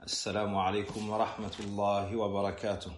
السلام عليكم ورحمة الله وبركاته.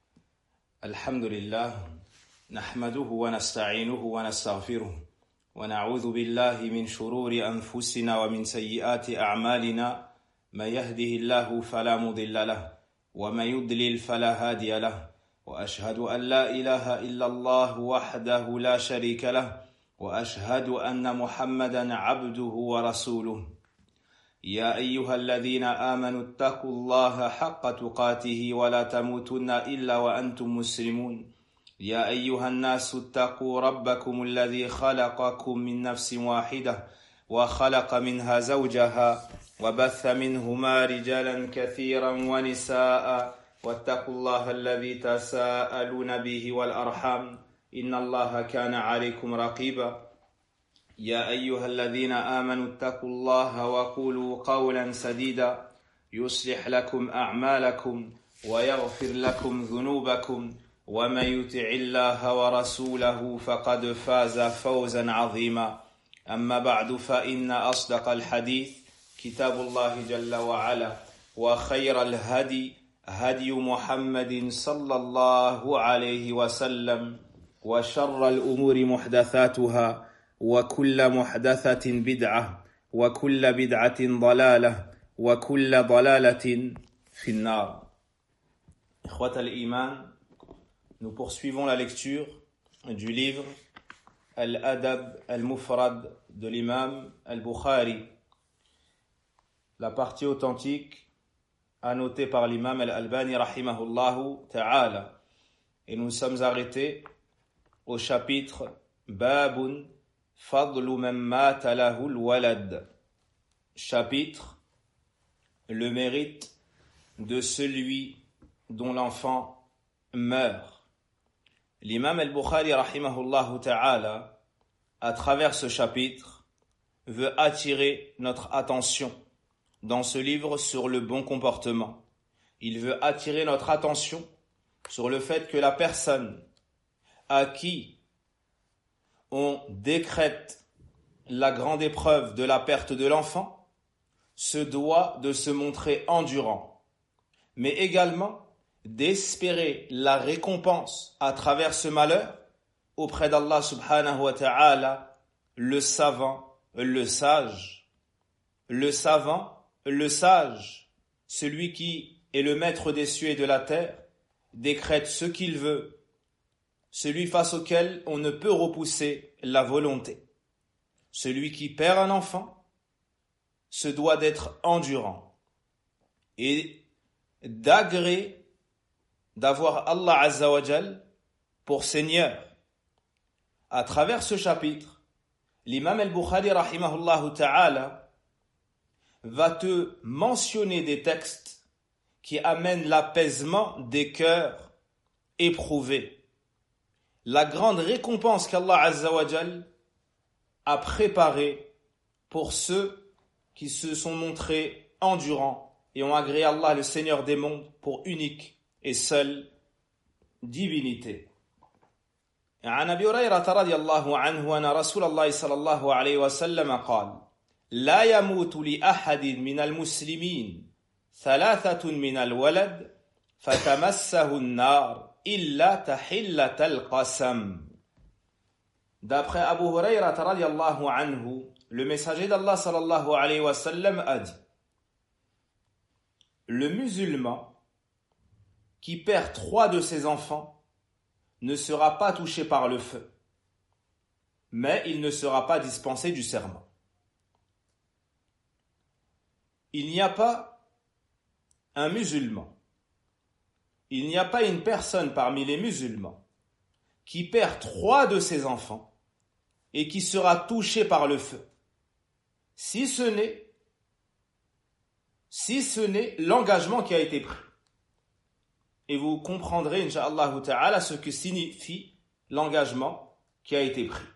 الحمد لله نحمده ونستعينه ونستغفره ونعوذ بالله من شرور أنفسنا ومن سيئات أعمالنا من يهده الله فلا مضل له ومن يضلل فلا هادي له وأشهد أن لا إله إلا الله وحده لا شريك له وأشهد أن محمدا عبده ورسوله. يا أيها الذين آمنوا اتقوا الله حق تقاته ولا تموتن إلا وأنتم مسلمون. يا أيها الناس اتقوا ربكم الذي خلقكم من نفس واحدة وخلق منها زوجها وبث منهما رجالا كثيرا ونساء واتقوا الله الذي تساءلون به والأرحام إن الله كان عليكم رقيبا. يا أيها الذين آمنوا اتقوا الله وقولوا قولا سديدا يصلح لكم أعمالكم ويغفر لكم ذنوبكم ومن يطع الله ورسوله فقد فاز فوزا عظيما. أما بعد فإن أصدق الحديث كتاب الله جل وعلا وخير الهدي هدي محمد صلى الله عليه وسلم وشر الأمور محدثاتها وكل محدثة بدعة وكل بدعة ضلالة وكل ضلالة في النار. إخوة الإيمان, nous poursuivons la lecture du livre Al-Adab Al-Mufrad de l'imam Al-Bukhari, la partie authentique annotée par l'imam Al-Albani rahimahullahu ta'ala, et nous sommes arrêtés au chapitre Babun Fadlu man mata lahu al-walad, chapitre le mérite de celui dont l'enfant meurt. L'imam al-Bukhari rahimahullahu ta'ala, à travers ce chapitre, veut attirer notre attention dans ce livre sur le bon comportement. Il veut attirer notre attention sur le fait que la personne à qui on décrète la grande épreuve de la perte de l'enfant se doit de se montrer endurant, mais également d'espérer la récompense à travers ce malheur auprès d'Allah subhanahu wa ta'ala, le savant, le sage. Le savant, le sage, celui qui est le maître des cieux et de la terre, décrète ce qu'il veut, celui face auquel on ne peut repousser la volonté. Celui qui perd un enfant se doit d'être endurant et d'agréer d'avoir Allah Azza wa Jal pour Seigneur. À travers ce chapitre, l'imam al-Bukhari rahimahullahu ta'ala va te mentionner des textes qui amènent l'apaisement des cœurs éprouvés. La grande récompense qu'Allah Azza wa Jal a préparée pour ceux qui se sont montrés endurants et ont agréé Allah, le Seigneur des mondes, pour unique et seule divinité. عن أبي هريرة رضي الله عنه أن رسول الله صلى الله عليه وسلم قال: لا يموت لأحد من المسلمين ثلاثة من الولد فتمسه النار إلا تحلة القسم. D'après Abu Hurayrah radiyallahu anhu, le messager d'Allah sallallahu alayhi wa sallam a dit: le musulman qui perd 3 de ses enfants ne sera pas touché par le feu, mais il ne sera pas dispensé du serment. Il n'y a pas un musulman, il n'y a pas une personne parmi les musulmans qui perd 3 de ses enfants et qui sera touché par le feu, si ce n'est l'engagement qui a été pris. Et vous comprendrez, incha'Allah ta'ala, ce que signifie l'engagement qui a été pris.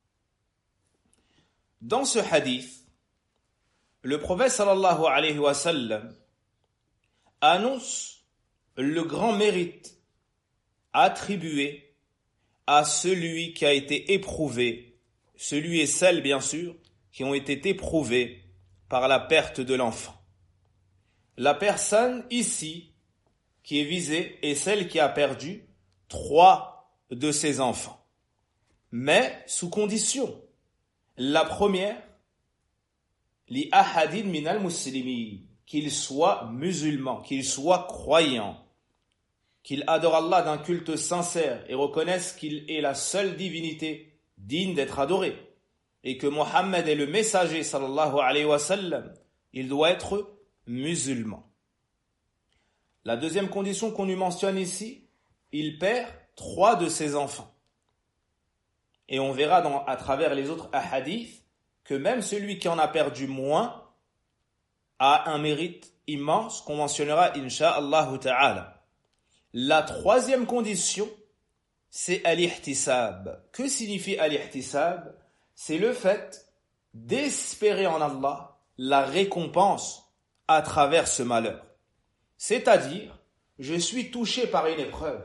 Dans ce hadith, le prophète sallallahu alayhi wa sallam annonce le grand mérite attribué à celui qui a été éprouvé, celui et celle bien sûr qui ont été éprouvés par la perte de l'enfant. La personne ici qui est visée est celle qui a perdu 3 de ses enfants. Mais sous condition. La première, li ahadin minal muslimin, qu'il soit musulman, qu'il soit croyant, qu'il adore Allah d'un culte sincère et reconnaisse qu'il est la seule divinité digne d'être adorée et que Mohammed est le messager sallallahu alayhi wa sallam, il doit être musulman. La deuxième condition qu'on lui mentionne ici, il perd 3 de ses enfants. Et on verra à travers les autres hadiths que même celui qui en a perdu moins a un mérite immense qu'on mentionnera insha'Allah ta'ala. La troisième condition, c'est al-ihtisab. Que signifie al-ihtisab? C'est le fait d'espérer en Allah la récompense à travers ce malheur. C'est-à-dire, je suis touché par une épreuve.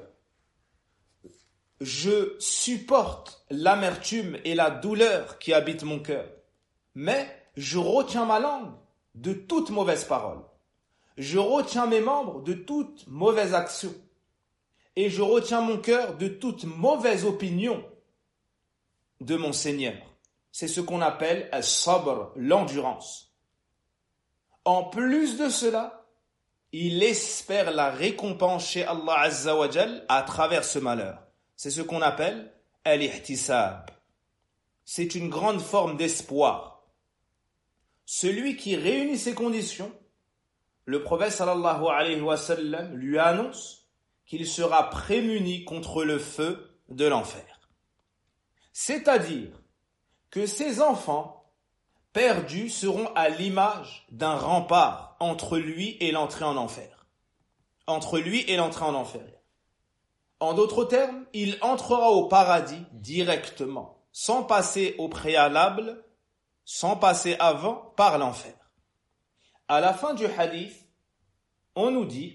Je supporte l'amertume et la douleur qui habitent mon cœur. Mais je retiens ma langue de toute mauvaise parole. Je retiens mes membres de toute mauvaise action. Et je retiens mon cœur de toute mauvaise opinion de mon Seigneur. C'est ce qu'on appelle al-sabr, l'endurance. En plus de cela, il espère la récompense chez Allah Azza wa Jal à travers ce malheur. C'est ce qu'on appelle al-ihtisab. C'est une grande forme d'espoir. Celui qui réunit ces conditions, le prophète sallallahu alayhi wa sallam lui annonce qu'il sera prémuni contre le feu de l'enfer. C'est-à-dire que ses enfants perdus seront à l'image d'un rempart entre lui et l'entrée en enfer. Entre lui et l'entrée en enfer. En d'autres termes, il entrera au paradis directement, sans passer au préalable, sans passer avant par l'enfer. À la fin du hadith, on nous dit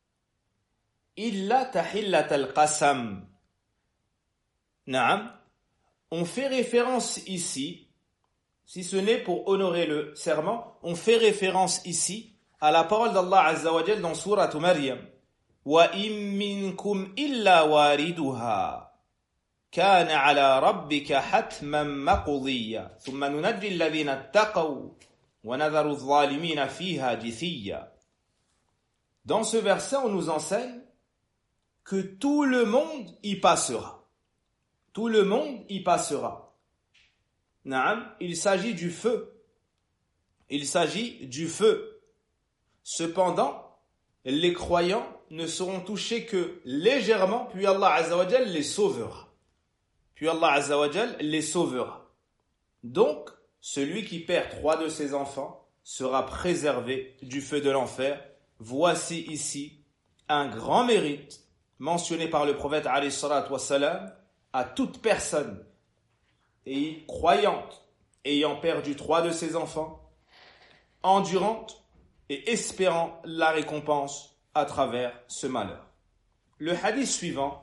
Illa tahillat al-qasam. Naam. On fait référence ici, si ce n'est pour honorer le serment, on fait référence ici à la parole d'Allah Azza wa Jal dans Sourate Maryam. Wa in minkum illa wariduha kana ala rabbika hatman maqdiya thumma nunajji alladhina ittaqaw wa nadharu adh-dhalimina fiha jithiya. Dans ce verset, on nous enseigne que tout le monde y passera. Tout le monde y passera. Naam, il s'agit du feu. Il s'agit du feu. Cependant, les croyants ne seront touchés que légèrement, puis Allah Azza wa Jal les sauvera. Puis Allah Azza wa Jal les sauvera. Donc, celui qui perd 3 de ses enfants sera préservé du feu de l'enfer. Voici ici un grand mérite mentionné par le prophète alayhi salatu wassalam à toute personne et croyante ayant perdu 3 de ses enfants, endurante et espérant la récompense à travers ce malheur. Le hadith suivant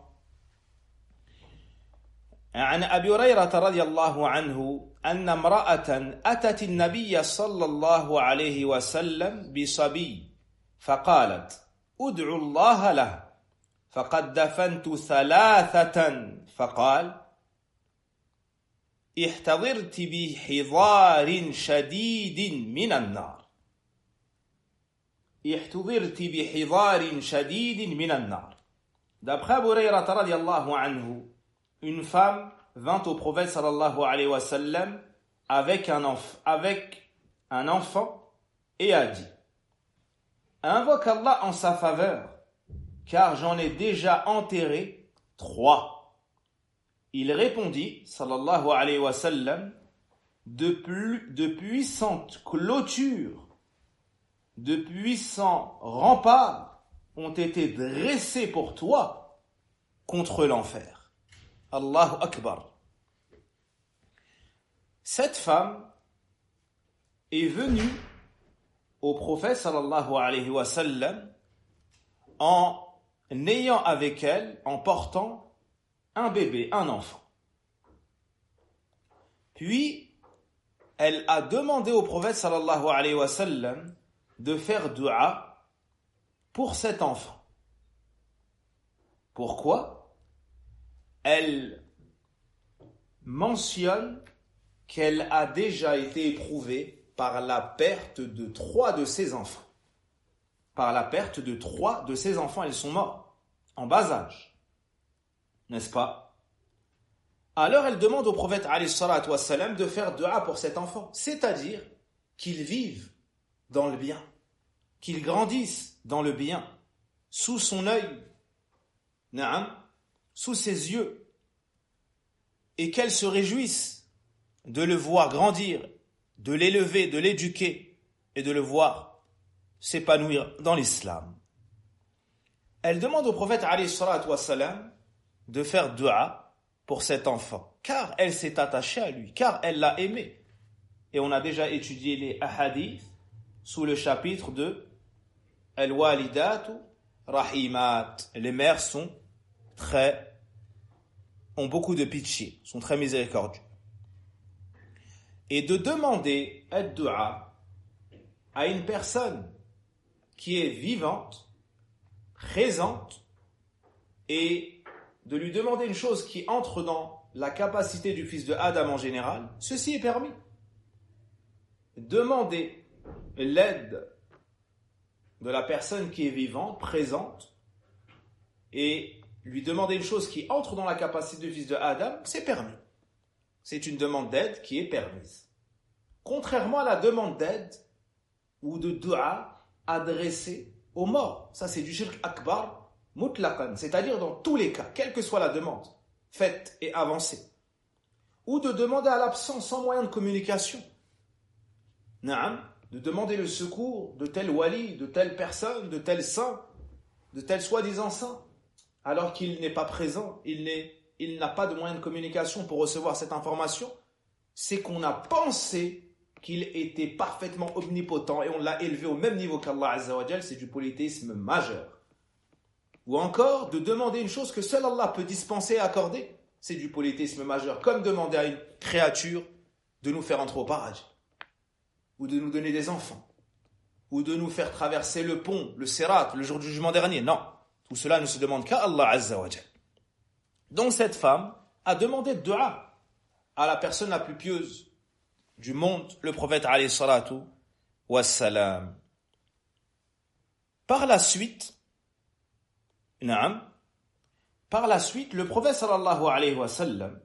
عن أبي هريرة رضي الله عنه أن امرأة أتت النبي صلى الله عليه وسلم بصبي فقالت ادعوا الله له فقد دفنت 3 فقال احتضرت بحضار شديد من النار احتضرت بحضار شديد من النار. D'après Abu Hurayra radiyallahu anhu, une femme vint au prophète sallallahu alayhi wa sallam avec un enfant et a dit: invoque Allah en sa faveur, car j'en ai déjà enterré 3. Il répondit, sallallahu alayhi wa sallam, de puissantes clôtures, de puissants remparts ont été dressés pour toi contre l'enfer. Allahu Akbar. Cette femme est venue au prophète sallallahu alayhi wa sallam en ayant avec elle, en portant un bébé, un enfant. Puis, elle a demandé au prophète sallallahu alayhi wa sallam de faire dua pour cet enfant. Pourquoi? Elle mentionne qu'elle a déjà été éprouvée par la perte de 3 de ses enfants. Par la perte de 3 de ses enfants, ils sont morts, en bas âge. N'est-ce pas? Alors elle demande au prophète alayhi salatu wassalam de faire dua pour cet enfant, c'est-à-dire qu'il vive dans le bien, qu'il grandisse dans le bien, sous son œil, sous ses yeux, et qu'elle se réjouisse de le voir grandir, de l'élever, de l'éduquer et de le voir s'épanouir dans l'islam. Elle demande au prophète alayhi salatu wassalam de faire dua pour cet enfant, car elle s'est attachée à lui, car elle l'a aimé. Et on a déjà étudié les ahadith sous le chapitre de Al-Walidatu Rahimat. Les mères ont beaucoup de pitié, sont très miséricordieux. Et de demander ad-dua à une personne qui est vivante, présente, et de lui demander une chose qui entre dans la capacité du fils de Adam en général, ceci est permis. Demander l'aide de la personne qui est vivante, présente, et lui demander une chose qui entre dans la capacité du fils de Adam, c'est permis. C'est une demande d'aide qui est permise. Contrairement à la demande d'aide ou de dua adressée aux morts. Ça, c'est du shirk akbar mutlaqan, c'est-à-dire dans tous les cas, quelle que soit la demande, faite et avancée. Ou de demander à l'absent sans moyen de communication. De demander le secours de tel wali, de telle personne, de tel saint, de tel soi-disant saint, alors qu'il n'est pas présent, il n'a pas de moyen de communication pour recevoir cette information, c'est qu'on a pensé qu'il était parfaitement omnipotent et on l'a élevé au même niveau qu'Allah Azza wa Jal, c'est du polythéisme majeur. Ou encore, de demander une chose que seul Allah peut dispenser et accorder, c'est du polythéisme majeur, comme demander à une créature de nous faire entrer au paradis, ou de nous donner des enfants, ou de nous faire traverser le pont, le Sirat, le jour du jugement dernier. Non, tout cela ne se demande qu'à Allah Azza wa Jal. Donc cette femme a demandé dua à la personne la plus pieuse du monde, le prophète alayhi salatu wassalam. Par la suite, le prophète sallallahu alayhi wa sallam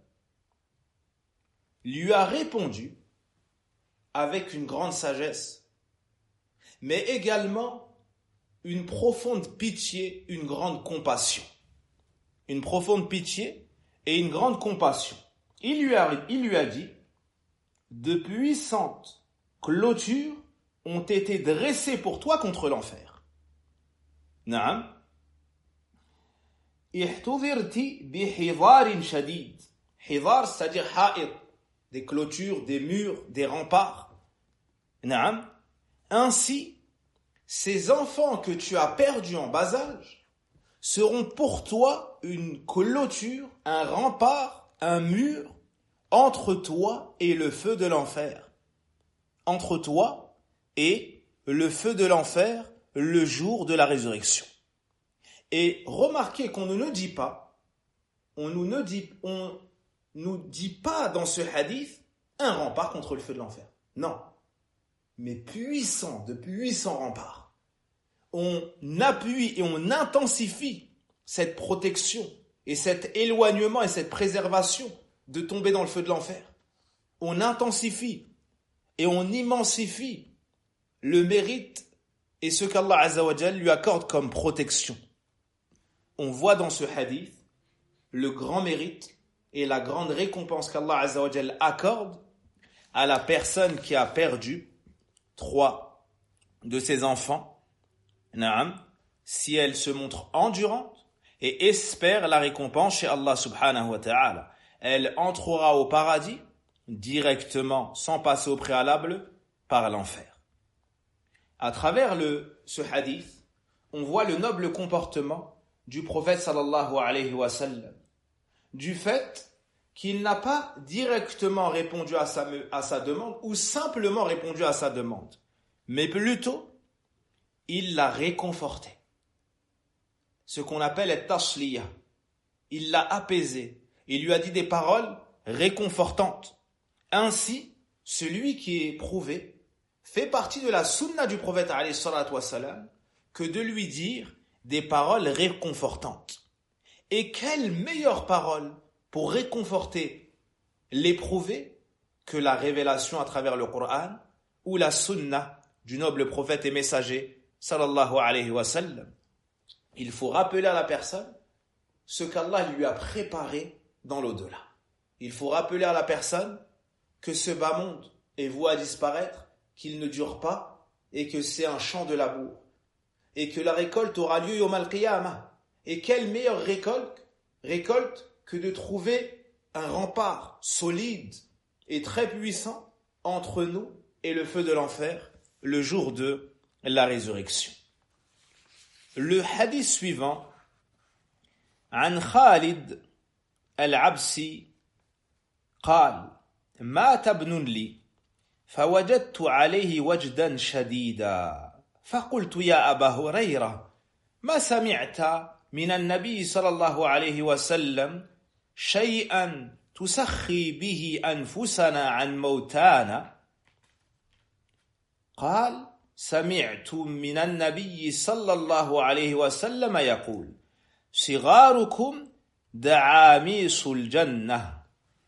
lui a répondu avec une grande sagesse, mais également une profonde pitié, une grande compassion. Une profonde pitié et une grande compassion. Il lui a dit, de puissantes clôtures ont été dressées pour toi contre l'enfer. Naam. Ihtudirti bi hidarin shadid. Hidar, c'est-à-dire ha'id, des clôtures, des murs, des remparts. Naam. Ainsi, ces enfants que tu as perdus en bas âge seront pour toi une clôture, un rempart, un mur entre toi et le feu de l'enfer. Entre toi et le feu de l'enfer le jour de la résurrection. Et remarquez qu'on ne nous dit pas, on nous dit pas dans ce hadith un rempart contre le feu de l'enfer. Non. Mais de puissants remparts. On appuie et on intensifie cette protection et cet éloignement et cette préservation de tomber dans le feu de l'enfer. On intensifie et on immensifie le mérite et ce qu'Allah Azza wa Jal lui accorde comme protection. On voit dans ce hadith le grand mérite et la grande récompense qu'Allah Azza wa Jal accorde à la personne qui a perdu 3 de ses enfants, si elle se montre endurante et espère la récompense chez Allah subhanahu wa ta'ala. Elle entrera au paradis directement, sans passer au préalable, par l'enfer. À travers ce hadith, on voit le noble comportement du prophète sallallahu alayhi wa sallam, du fait qu'il n'a pas directement répondu à sa demande ou simplement répondu à sa demande, mais plutôt il l'a réconforté. ce qu'on appelle at-tasliya. Il l'a apaisé. Il lui a dit des paroles réconfortantes. Ainsi, celui qui est éprouvé fait partie de la sunna du prophète alayhi salatu wassalam que de lui dire des paroles réconfortantes. Et quelle meilleure parole pour réconforter l'éprouvé que la révélation à travers le Coran ou la sunna du noble prophète et messager sallallahu alayhi wa sallam. Il faut rappeler à la personne ce qu'Allah lui a préparé dans l'au-delà. Il faut rappeler à la personne que ce bas monde est voué à disparaître, qu'il ne dure pas et que c'est un champ de labour et que la récolte aura lieu yawm al-qiyamah. Et quelle meilleure récolte que de trouver un rempart solide et très puissant entre nous et le feu de l'enfer le jour de la résurrection. Le hadith suivant, عن خالد العبسي قال مات ابن لي فوجدت عليه وجدا شديدا فقلت يا أبا هريرة ما سمعت من النبي صلى الله عليه وسلم شيئا تسخي به أنفسنا عن موتانا قال سمعت من النبي صلى الله عليه وسلم يقول صغاركم دعاميس الجنة.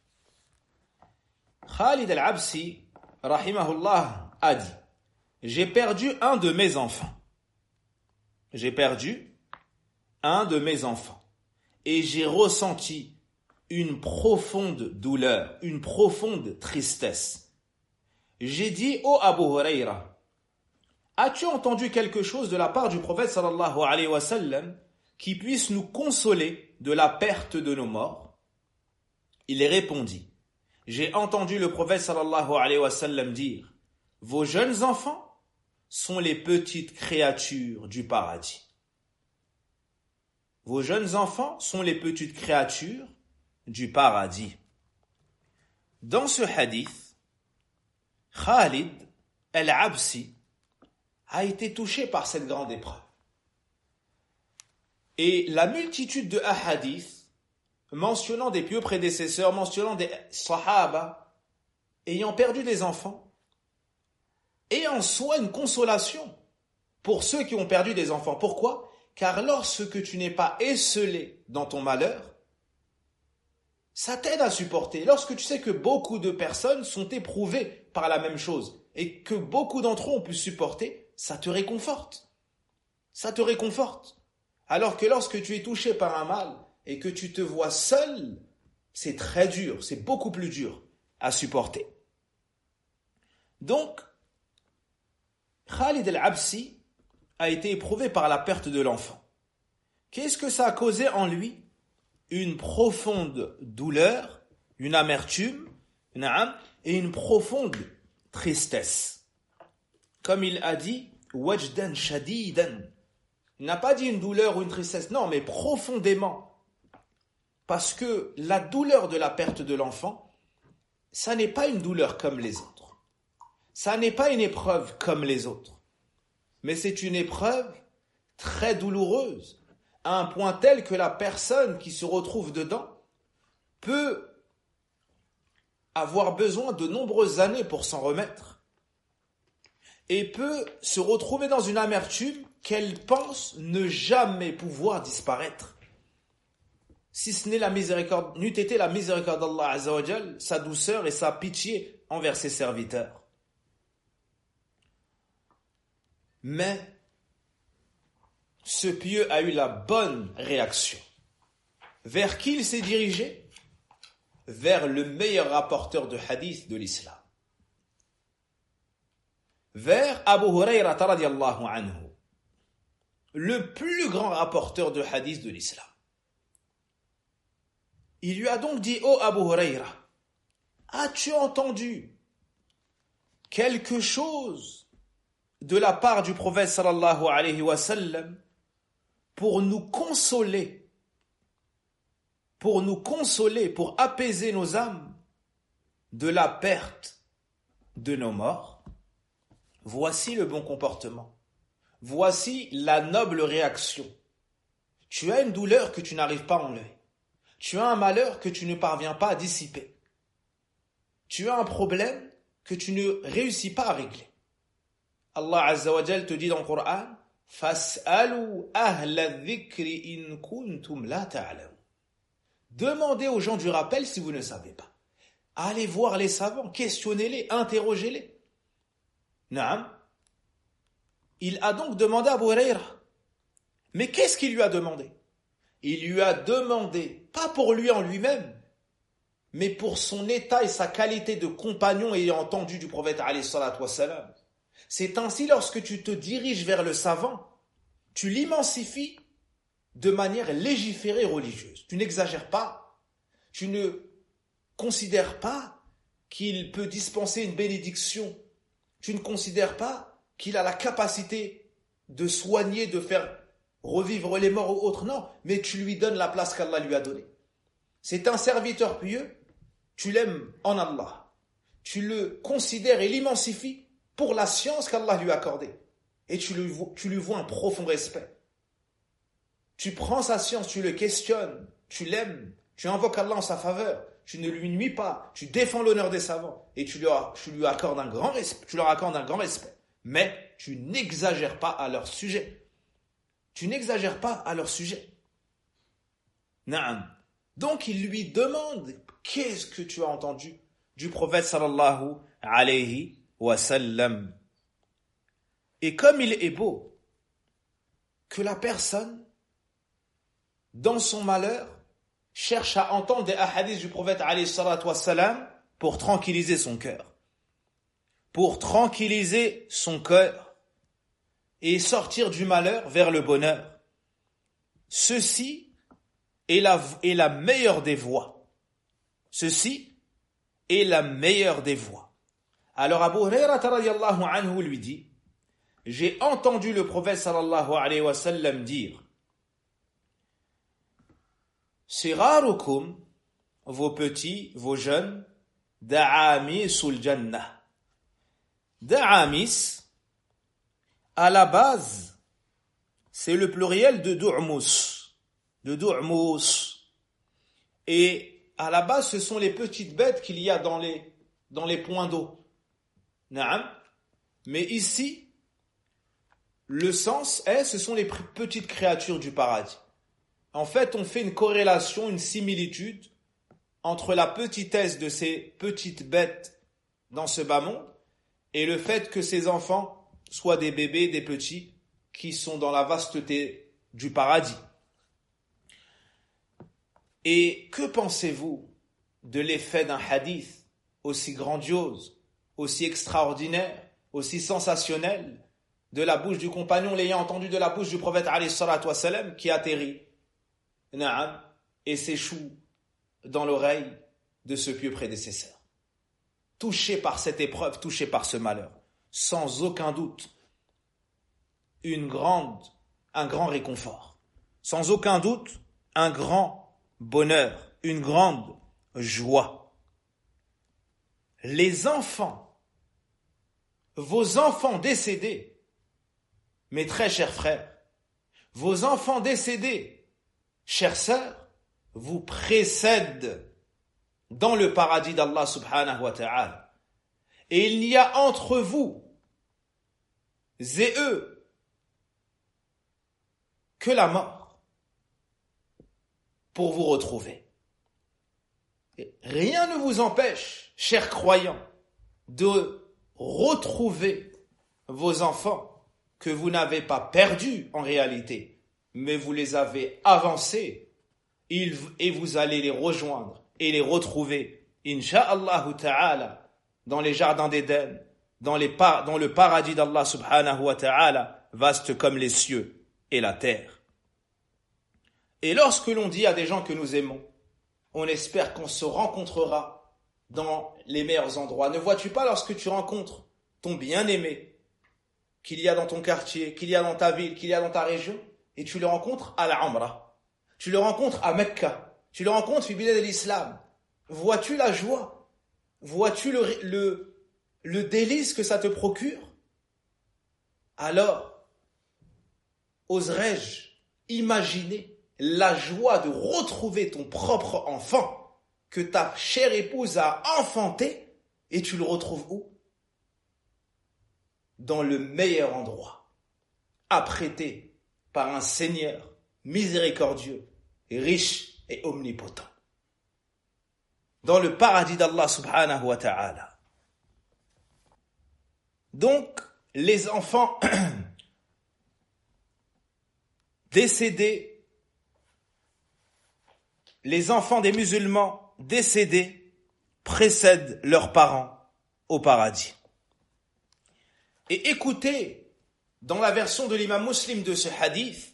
Khalid al-Absi, rahimahullah, a dit: j'ai perdu un de mes enfants. J'ai perdu un de mes enfants. Et j'ai ressenti une profonde douleur, une profonde tristesse. J'ai dit: ô Abu Huraira, as-tu entendu quelque chose de la part du prophète sallallahu alayhi wa sallam qui puisse nous consoler de la perte de nos morts? Il répondit: j'ai entendu le prophète sallallahu alayhi wa sallam dire: vos jeunes enfants sont les petites créatures du paradis. Vos jeunes enfants sont les petites créatures du paradis. Dans ce hadith, Khalid al-Absi a été touché par cette grande épreuve. Et la multitude de hadiths mentionnant des pieux prédécesseurs, mentionnant des sahaba ayant perdu des enfants, est en soi une consolation pour ceux qui ont perdu des enfants. Pourquoi? Car lorsque tu n'es pas esselé dans ton malheur, ça t'aide à supporter. Lorsque tu sais que beaucoup de personnes sont éprouvées par la même chose et que beaucoup d'entre eux ont pu supporter, ça te réconforte. Ça te réconforte. Alors que lorsque tu es touché par un mal et que tu te vois seul, c'est très dur, c'est beaucoup plus dur à supporter. Donc, Khalid al-Absi a été éprouvé par la perte de l'enfant. Qu'est-ce que ça a causé en lui? Une profonde douleur, une amertume, et une profonde tristesse. Comme il a dit, wajdan shadidan. Il n'a pas dit une douleur ou une tristesse, non, mais profondément. Parce que la douleur de la perte de l'enfant, ça n'est pas une douleur comme les autres. Ça n'est pas une épreuve comme les autres. Mais c'est une épreuve très douloureuse, à un point tel que la personne qui se retrouve dedans peut avoir besoin de nombreuses années pour s'en remettre et peut se retrouver dans une amertume qu'elle pense ne jamais pouvoir disparaître. Si ce n'est la miséricorde, n'eût été la miséricorde d'Allah Azza wa Jal, sa douceur et sa pitié envers ses serviteurs. Mais ce pieux a eu la bonne réaction. Vers qui il s'est dirigé? Vers le meilleur rapporteur de hadith de l'islam. Vers Abu Huraira radiyallahu anhu, le plus grand rapporteur de hadith de l'islam. Il lui a donc dit: ô Abu Huraira, as-tu entendu quelque chose de la part du prophète sallallahu alayhi wa sallam pour nous consoler, pour apaiser nos âmes de la perte de nos morts? Voici le bon comportement. Voici la noble réaction. Tu as une douleur que tu n'arrives pas à enlever. Tu as un malheur que tu ne parviens pas à dissiper. Tu as un problème que tu ne réussis pas à régler. Allah Azza wa Jal te dit dans le Coran, Fas'alu ahla dhikri in kuntum la ta'lamun. Demandez aux gens du rappel si vous ne savez pas. Allez voir les savants, questionnez-les, interrogez-les. Naam. Il a donc demandé à Abu Huraira. Mais qu'est-ce qu'il lui a demandé? Il lui a demandé, pas pour lui en lui-même, mais pour son état et sa qualité de compagnon ayant entendu du prophète alayhi salatu wassalam. C'est ainsi lorsque tu te diriges vers le savant, tu l'immensifies de manière légiférée et religieuse. Tu n'exagères pas, tu ne considères pas qu'il peut dispenser une bénédiction, tu ne considères pas qu'il a la capacité de soigner, de faire revivre les morts ou autres, non, mais tu lui donnes la place qu'Allah lui a donnée. C'est un serviteur pieux, tu l'aimes en Allah, tu le considères et l'immensifies pour la science qu'Allah lui a accordée, et tu lui vois un profond respect. Tu prends sa science, tu le questionnes, tu l'aimes, tu invoques Allah en sa faveur, tu ne lui nuis pas, tu défends l'honneur des savants, et tu lui accordes un grand respect, tu leur accordes un grand respect, mais tu n'exagères pas à leur sujet. Tu n'exagères pas à leur sujet. Naam. Donc il lui demande, qu'est-ce que tu as entendu du prophète sallallahu alayhi wa sallam? Et comme il est beau que la personne, dans son malheur, cherche à entendre des hadiths du prophète alayhi salatu wa sallam pour tranquilliser son cœur. Pour tranquilliser son cœur et sortir du malheur vers le bonheur. Ceci est la meilleure des voies. Ceci est la meilleure des voies. Alors Abu Huraira radiyallahu anhu lui dit, j'ai entendu le prophète sallallahu alayhi wa sallam dire, Sirarukum, vos petits, vos jeunes, da'amisul jannah. Da'amis, à la base, c'est le pluriel de du'mus. De du'mus. Et à la base, ce sont les petites bêtes qu'il y a dans les points d'eau. Naam. Mais ici, le sens est, ce sont les petites créatures du paradis. En fait, on fait une corrélation, une similitude entre la petitesse de ces petites bêtes dans ce bas monde et le fait que ces enfants soient des bébés, des petits, qui sont dans la vasteté du paradis. Et que pensez-vous de l'effet d'un hadith aussi grandiose, aussi extraordinaire, aussi sensationnel, de la bouche du compagnon, l'ayant entendu de la bouche du prophète alayhi salatu wassalam, qui atterrit, na'am, et s'échoue dans l'oreille de ce pieux prédécesseur. Touché par cette épreuve, touché par ce malheur, sans aucun doute, un grand réconfort. Sans aucun doute, un grand bonheur, une grande joie. Les enfants, vos enfants décédés, mes très chers frères, vos enfants décédés, chères sœurs, vous précèdent dans le paradis d'Allah subhanahu wa ta'ala. Et il n'y a entre vous et eux que la mort pour vous retrouver. Et rien ne vous empêche, chers croyants, de retrouver vos enfants que vous n'avez pas perdus en réalité, mais vous les avez avancés et vous allez les rejoindre et les retrouver, insha'Allah ta'ala, dans les jardins d'Éden, dans le paradis d'Allah subhanahu wa ta'ala, vaste comme les cieux et la terre. Et lorsque l'on dit à des gens que nous aimons, on espère qu'on se rencontrera dans les meilleurs endroits. Ne vois-tu pas lorsque tu rencontres ton bien-aimé, qu'il y a dans ton quartier, qu'il y a dans ta ville, qu'il y a dans ta région, et tu le rencontres à la Umrah, tu le rencontres à Mecca, tu le rencontres au bilad de l'islam. Vois-tu la joie? Vois-tu le délice que ça te procure? Alors, oserais-je imaginer la joie de retrouver ton propre enfant que ta chère épouse a enfanté, et tu le retrouves où? Dans le meilleur endroit, apprêté par un Seigneur miséricordieux, riche et omnipotent. Dans le paradis d'Allah subhanahu wa ta'ala. Donc, les enfants décédés, les enfants des musulmans décédés précèdent leurs parents au paradis. Et écoutez, dans la version de l'imam Muslim de ce hadith,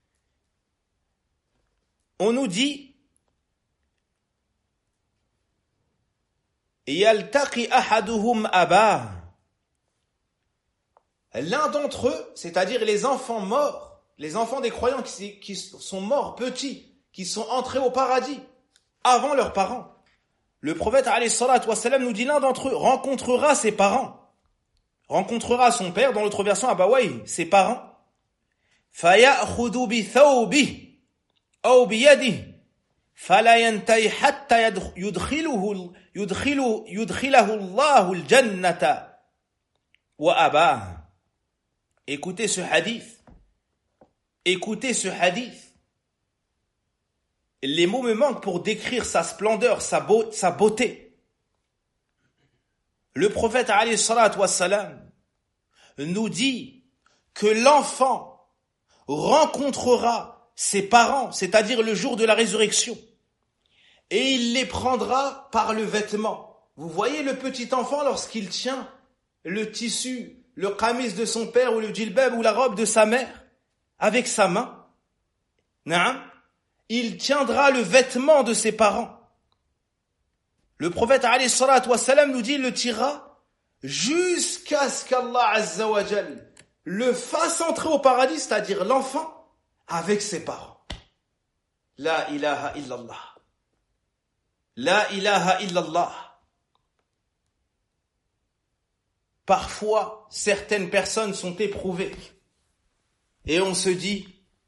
on nous dit Yaltaqi ahaduhum abah. L'un d'entre eux, c'est-à-dire les enfants morts, les enfants des croyants qui sont morts petits, qui sont entrés au paradis avant leurs parents. Le prophète alayhi salatu wassalam nous dit l'un d'entre eux rencontrera ses parents, rencontrera son père, dans l'autre version abawayh, ses parents. Faya'khudhu bi thawbihi aw bi yadihi fala yantahi hatta yudkhilahu Allahu al-jannata wa abah. Écoutez ce hadith. Écoutez ce hadith. Les mots me manquent pour décrire sa splendeur, sa beauté. Le prophète alayhi salatu wassalam nous dit que l'enfant rencontrera ses parents, c'est-à-dire le jour de la résurrection, et il les prendra par le vêtement. Vous voyez le petit enfant lorsqu'il tient le tissu, le qamis de son père ou le djilbab ou la robe de sa mère avec sa main. Naam. Il tiendra le vêtement de ses parents. Le prophète alayhi salatu wassalam nous dit, il le tirera jusqu'à ce qu'Allah azza wa jal le fasse entrer au paradis, c'est-à-dire l'enfant, avec ses parents. La ilaha illallah. La ilaha illallah. Parfois, certaines personnes sont éprouvées et on se dit,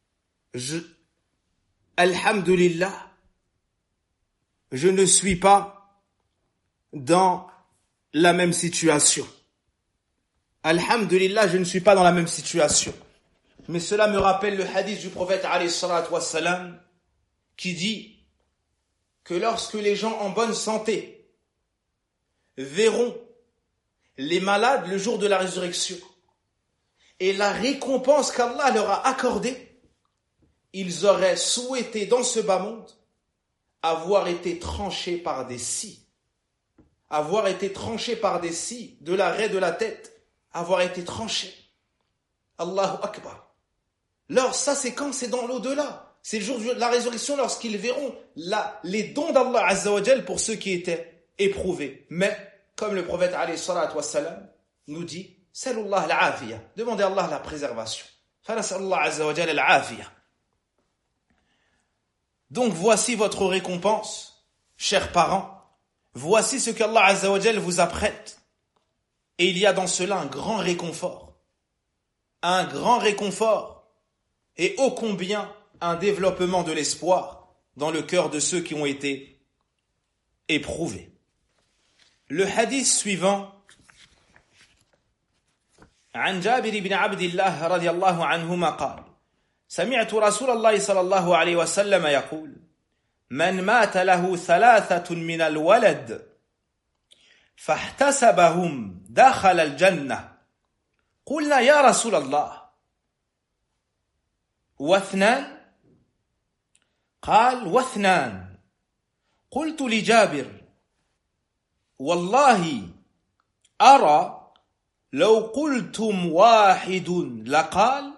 Alhamdulillah, je ne suis pas dans la même situation. Alhamdulillah, je ne suis pas dans la même situation. Mais cela me rappelle le hadith du prophète alayhi salatu wassalam qui dit que lorsque les gens en bonne santé verront les malades le jour de la résurrection et la récompense qu'Allah leur a accordée, ils auraient souhaité dans ce bas monde avoir été tranchés par des scies, avoir été tranchés par des scies de l'arrêt de la tête, avoir été tranchés. Allahu Akbar. Alors ça c'est quand c'est dans l'au-delà, c'est le jour de la résurrection lorsqu'ils verront les dons d'Allah Azza wa Jal pour ceux qui étaient éprouvés. Mais comme le prophète alayhi salatu wassalam nous dit, salullah al-afiyah, demandez à Allah la préservation. Fanasallah Azza wa Jal al-afiyah. Donc voici votre récompense, chers parents. Voici ce qu'Allah Azza wa Jal vous apprête. Et il y a dans cela un grand réconfort. Un grand réconfort. Et ô combien un développement de l'espoir dans le cœur de ceux qui ont été éprouvés. Le hadith suivant. عن جابر بن عبد الله رضي الله عنهما قال سمعت رسول الله صلى الله عليه وسلم يقول من مات له 3 من الولد فاحتسبهم دخل الجنة قلنا يا رسول الله و2 قال و2 قلت لجابر والله أرى لو قلتم 1 لقال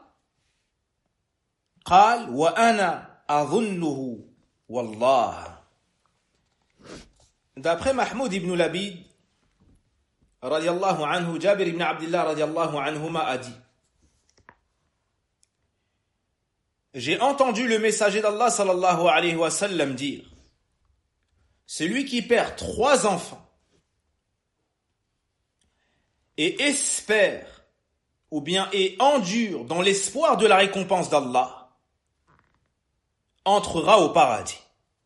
قال وأنا أظنه والله. D'après Mahmoud ibn Labid radiallahu anhu, Jabir ibn Abdillah radiallahu anhuma a dit: j'ai entendu le messager d'Allah sallallahu alayhi wa sallam dire: celui qui perd 3 enfants et espère ou bien et endure dans l'espoir de la récompense d'Allah, entrera au paradis.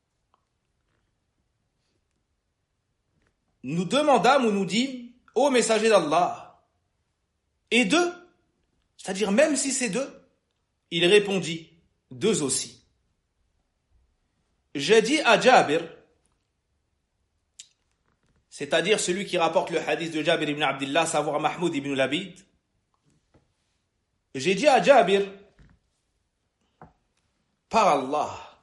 Nous demandâmes ou nous dîmes, ô messager d'Allah, et deux, c'est-à-dire même si c'est deux, il répondit, deux aussi. J'ai dit à Jabir, c'est-à-dire celui qui rapporte le hadith de Jabir ibn Abdillah, savoir Mahmoud ibn Labid, j'ai dit à Jabir, par Allah,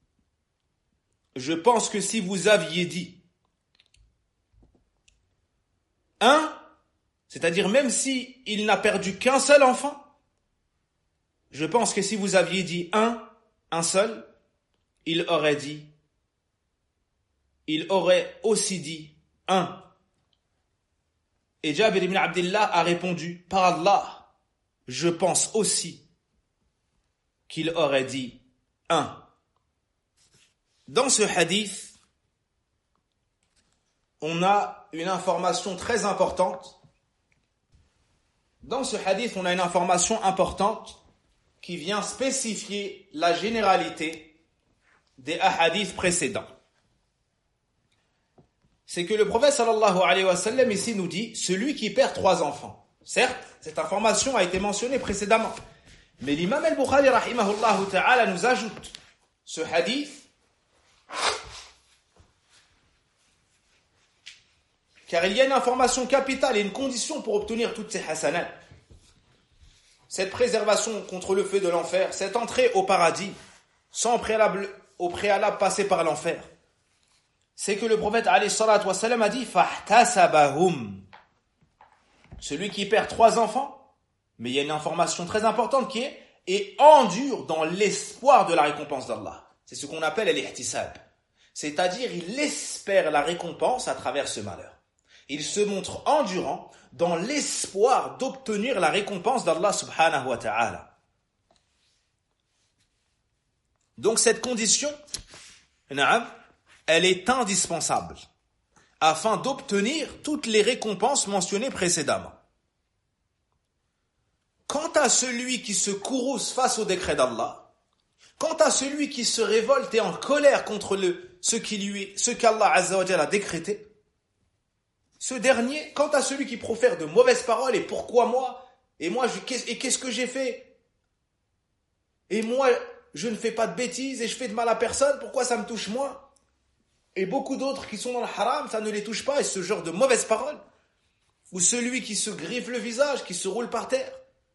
je pense que si vous aviez dit un, c'est-à-dire même si il n'a perdu qu'un seul enfant, je pense que si vous aviez dit un seul, il aurait aussi dit un. Et Jabir ibn Abdillah a répondu, par Allah, je pense aussi qu'il aurait dit un. Dans ce hadith, on a une information très importante. Dans ce hadith, on a une information importante qui vient spécifier la généralité des hadiths précédents. C'est que le prophète sallallahu alayhi wa sallam ici nous dit celui qui perd 3 enfants. Certes, cette information a été mentionnée précédemment, mais l'imam al-Bukhari rahimahullah ta'ala nous ajoute ce hadith car il y a une information capitale et une condition pour obtenir toutes ces hasanats. Cette préservation contre le feu de l'enfer, cette entrée au paradis, sans au préalable passer par l'enfer, c'est que le prophète alayhi salatu wa sallam a dit fahtasabahum. Celui qui perd 3 enfants, mais il y a une information très importante qui est et endure dans l'espoir de la récompense d'Allah. C'est ce qu'on appelle l'ihtisab. C'est-à-dire il espère la récompense à travers ce malheur. Il se montre endurant dans l'espoir d'obtenir la récompense d'Allah subhanahu wa ta'ala. Donc cette condition, elle est indispensable afin d'obtenir toutes les récompenses mentionnées précédemment. Quant à celui qui se courrouce face au décret d'Allah, quant à celui qui se révolte et en colère contre ce qu'Allah azza wa jalla a décrété, ce dernier, quant à celui qui profère de mauvaises paroles, et pourquoi moi, et qu'est-ce que j'ai fait, et moi je ne fais pas de bêtises et je fais de mal à personne, pourquoi ça me touche moi, et beaucoup d'autres qui sont dans le haram, ça ne les touche pas, et ce genre de mauvaises paroles, ou celui qui se griffe le visage, qui se roule par terre,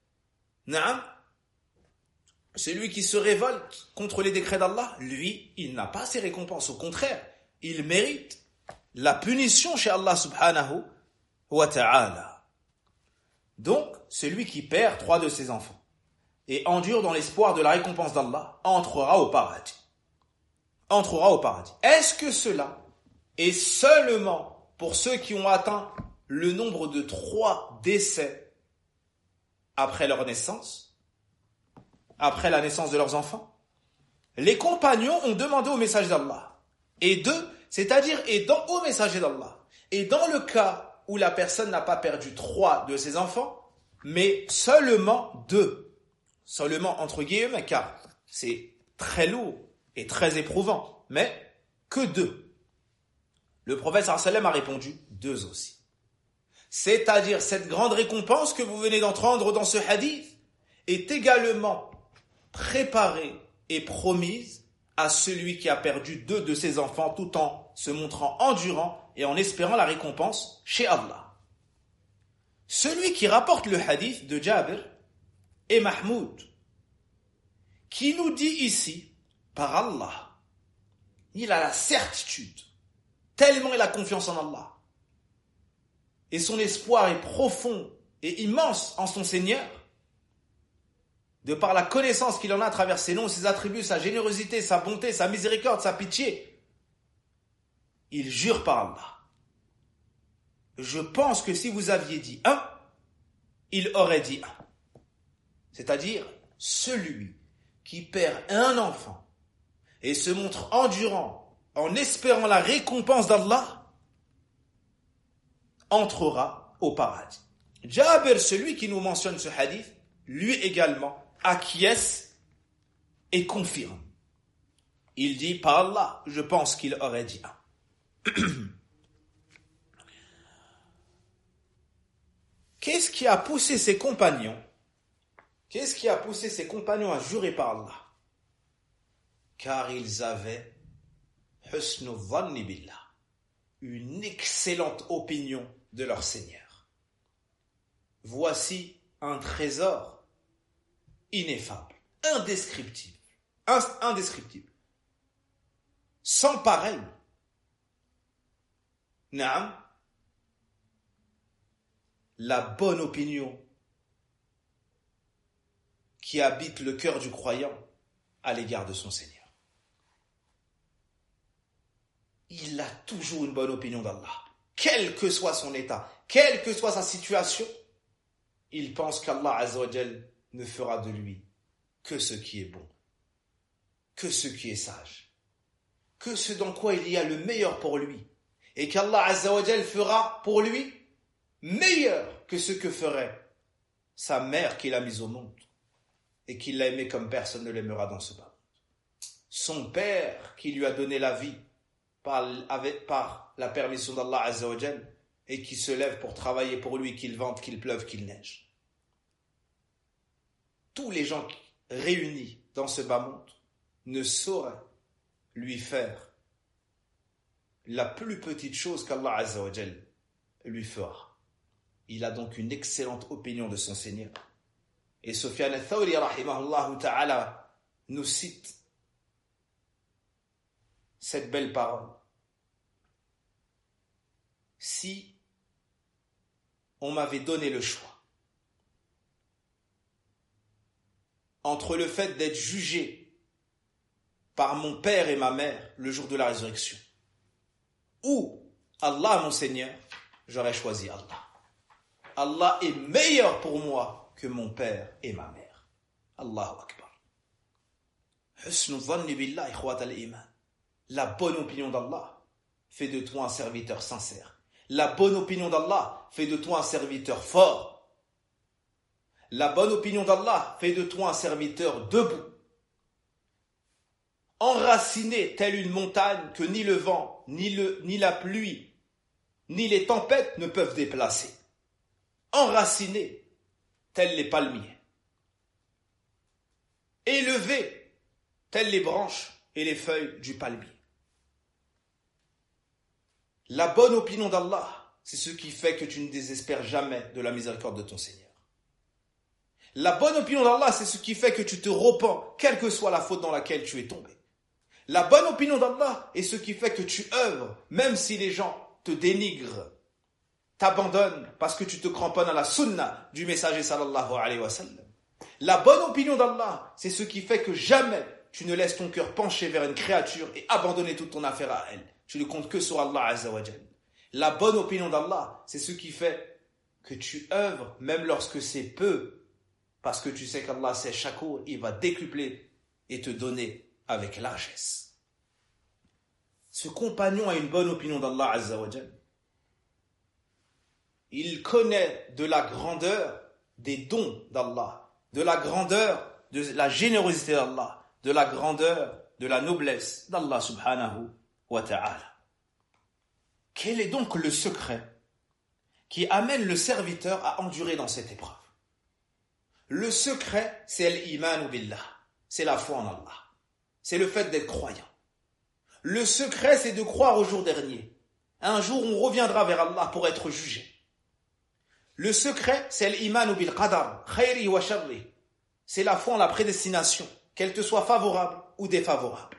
celui qui se révolte contre les décrets d'Allah, lui, il n'a pas ses récompenses, au contraire, il mérite la punition chez Allah subhanahu wa ta'ala. Donc, celui qui perd 3 de ses enfants et endure dans l'espoir de la récompense d'Allah entrera au paradis. Entrera au paradis. Est-ce que cela est seulement pour ceux qui ont atteint le nombre de 3 décès après leur naissance, après la naissance de leurs enfants? Les compagnons ont demandé au messager d'Allah. Et c'est-à-dire au messager d'Allah. Et dans le cas où la personne n'a pas perdu 3 de ses enfants, mais seulement 2. Seulement entre guillemets, car c'est très lourd et très éprouvant, mais que 2. Le prophète sallallahu alayhi wa sallam a répondu 2 aussi. C'est-à-dire cette grande récompense que vous venez d'entendre dans ce hadith est également préparée et promise à celui qui a perdu 2 de ses enfants tout en se montrant endurant et en espérant la récompense chez Allah. Celui qui rapporte le hadith de Jabir est Mahmoud, qui nous dit ici, par Allah, il a la certitude, tellement il a confiance en Allah, et son espoir est profond et immense en son Seigneur, de par la connaissance qu'il en a à travers ses noms, ses attributs, sa générosité, sa bonté, sa miséricorde, sa pitié. Il jure par Allah. Je pense que si vous aviez dit 1, il aurait dit 1. C'est-à-dire, celui qui perd un enfant et se montre endurant en espérant la récompense d'Allah, entrera au paradis. Jabir, celui qui nous mentionne ce hadith, lui également, acquiesce et confirme. Il dit, par Allah, je pense qu'il aurait dit un. Qu'est-ce qui a poussé ses compagnons à jurer par Allah? Car ils avaient husnu dhanni billah, une excellente opinion de leur Seigneur. Voici un trésor ineffable, indescriptible, sans pareil. Naam, la bonne opinion qui habite le cœur du croyant à l'égard de son Seigneur. Il a toujours une bonne opinion d'Allah. Quel que soit son état, quelle que soit sa situation, il pense qu'Allah Azza wa Jal ne fera de lui que ce qui est bon, que ce qui est sage, que ce dans quoi il y a le meilleur pour lui, et qu'Allah Azza wa Jal fera pour lui meilleur que ce que ferait sa mère qu'il a mise au monde et qu'il l'a aimé comme personne ne l'aimera dans ce bas monde. Son père qui lui a donné la vie par la permission d'Allah Azza wa Jal et qui se lève pour travailler pour lui, qu'il vente, qu'il pleuve, qu'il neige. Tous les gens réunis dans ce bas monde ne sauraient lui faire la plus petite chose qu'Allah Azza wa Jal lui fera. Il a donc une excellente opinion de son Seigneur. Et Sufyan al-Thawri, rahimahullah ta'ala, nous cite cette belle parole. Si on m'avait donné le choix entre le fait d'être jugé par mon père et ma mère le jour de la résurrection ou Allah mon Seigneur, j'aurais choisi Allah. Allah est meilleur pour moi que mon père et ma mère. Allahu Akbar. Husnu dhanni billah, ikhwat al-iman. La bonne opinion d'Allah fait de toi un serviteur sincère. La bonne opinion d'Allah fait de toi un serviteur fort. La bonne opinion d'Allah fait de toi un serviteur debout. Enraciné tel une montagne que ni le vent, ni la pluie, ni les tempêtes ne peuvent déplacer. Enraciné tels les palmiers. Élevé tels les branches et les feuilles du palmier. La bonne opinion d'Allah, c'est ce qui fait que tu ne désespères jamais de la miséricorde de ton Seigneur. La bonne opinion d'Allah, c'est ce qui fait que tu te repens, quelle que soit la faute dans laquelle tu es tombé. La bonne opinion d'Allah est ce qui fait que tu œuvres, même si les gens te dénigrent, t'abandonnent parce que tu te cramponnes à la sunna du messager sallallahu alayhi wa sallam. La bonne opinion d'Allah, c'est ce qui fait que jamais tu ne laisses ton cœur pencher vers une créature et abandonner toute ton affaire à elle. Tu ne comptes que sur Allah Azza wa Jal. La bonne opinion d'Allah, c'est ce qui fait que tu œuvres même lorsque c'est peu, parce que tu sais qu'Allah c'est shakour, il va décupler et te donner avec largesse. Ce compagnon a une bonne opinion d'Allah Azza wa Jal. Il connaît de la grandeur des dons d'Allah, de la grandeur de la générosité d'Allah, de la grandeur de la noblesse d'Allah subhanahu wa ta'ala. Quel est donc le secret qui amène le serviteur à endurer dans cette épreuve? Le secret, c'est l'iman billah, c'est la foi en Allah, c'est le fait d'être croyant. Le secret, c'est de croire au jour dernier. Un jour, on reviendra vers Allah pour être jugé. Le secret, c'est l'iman bil qadar, khayri wa sharri. C'est la foi en la prédestination, qu'elle te soit favorable ou défavorable.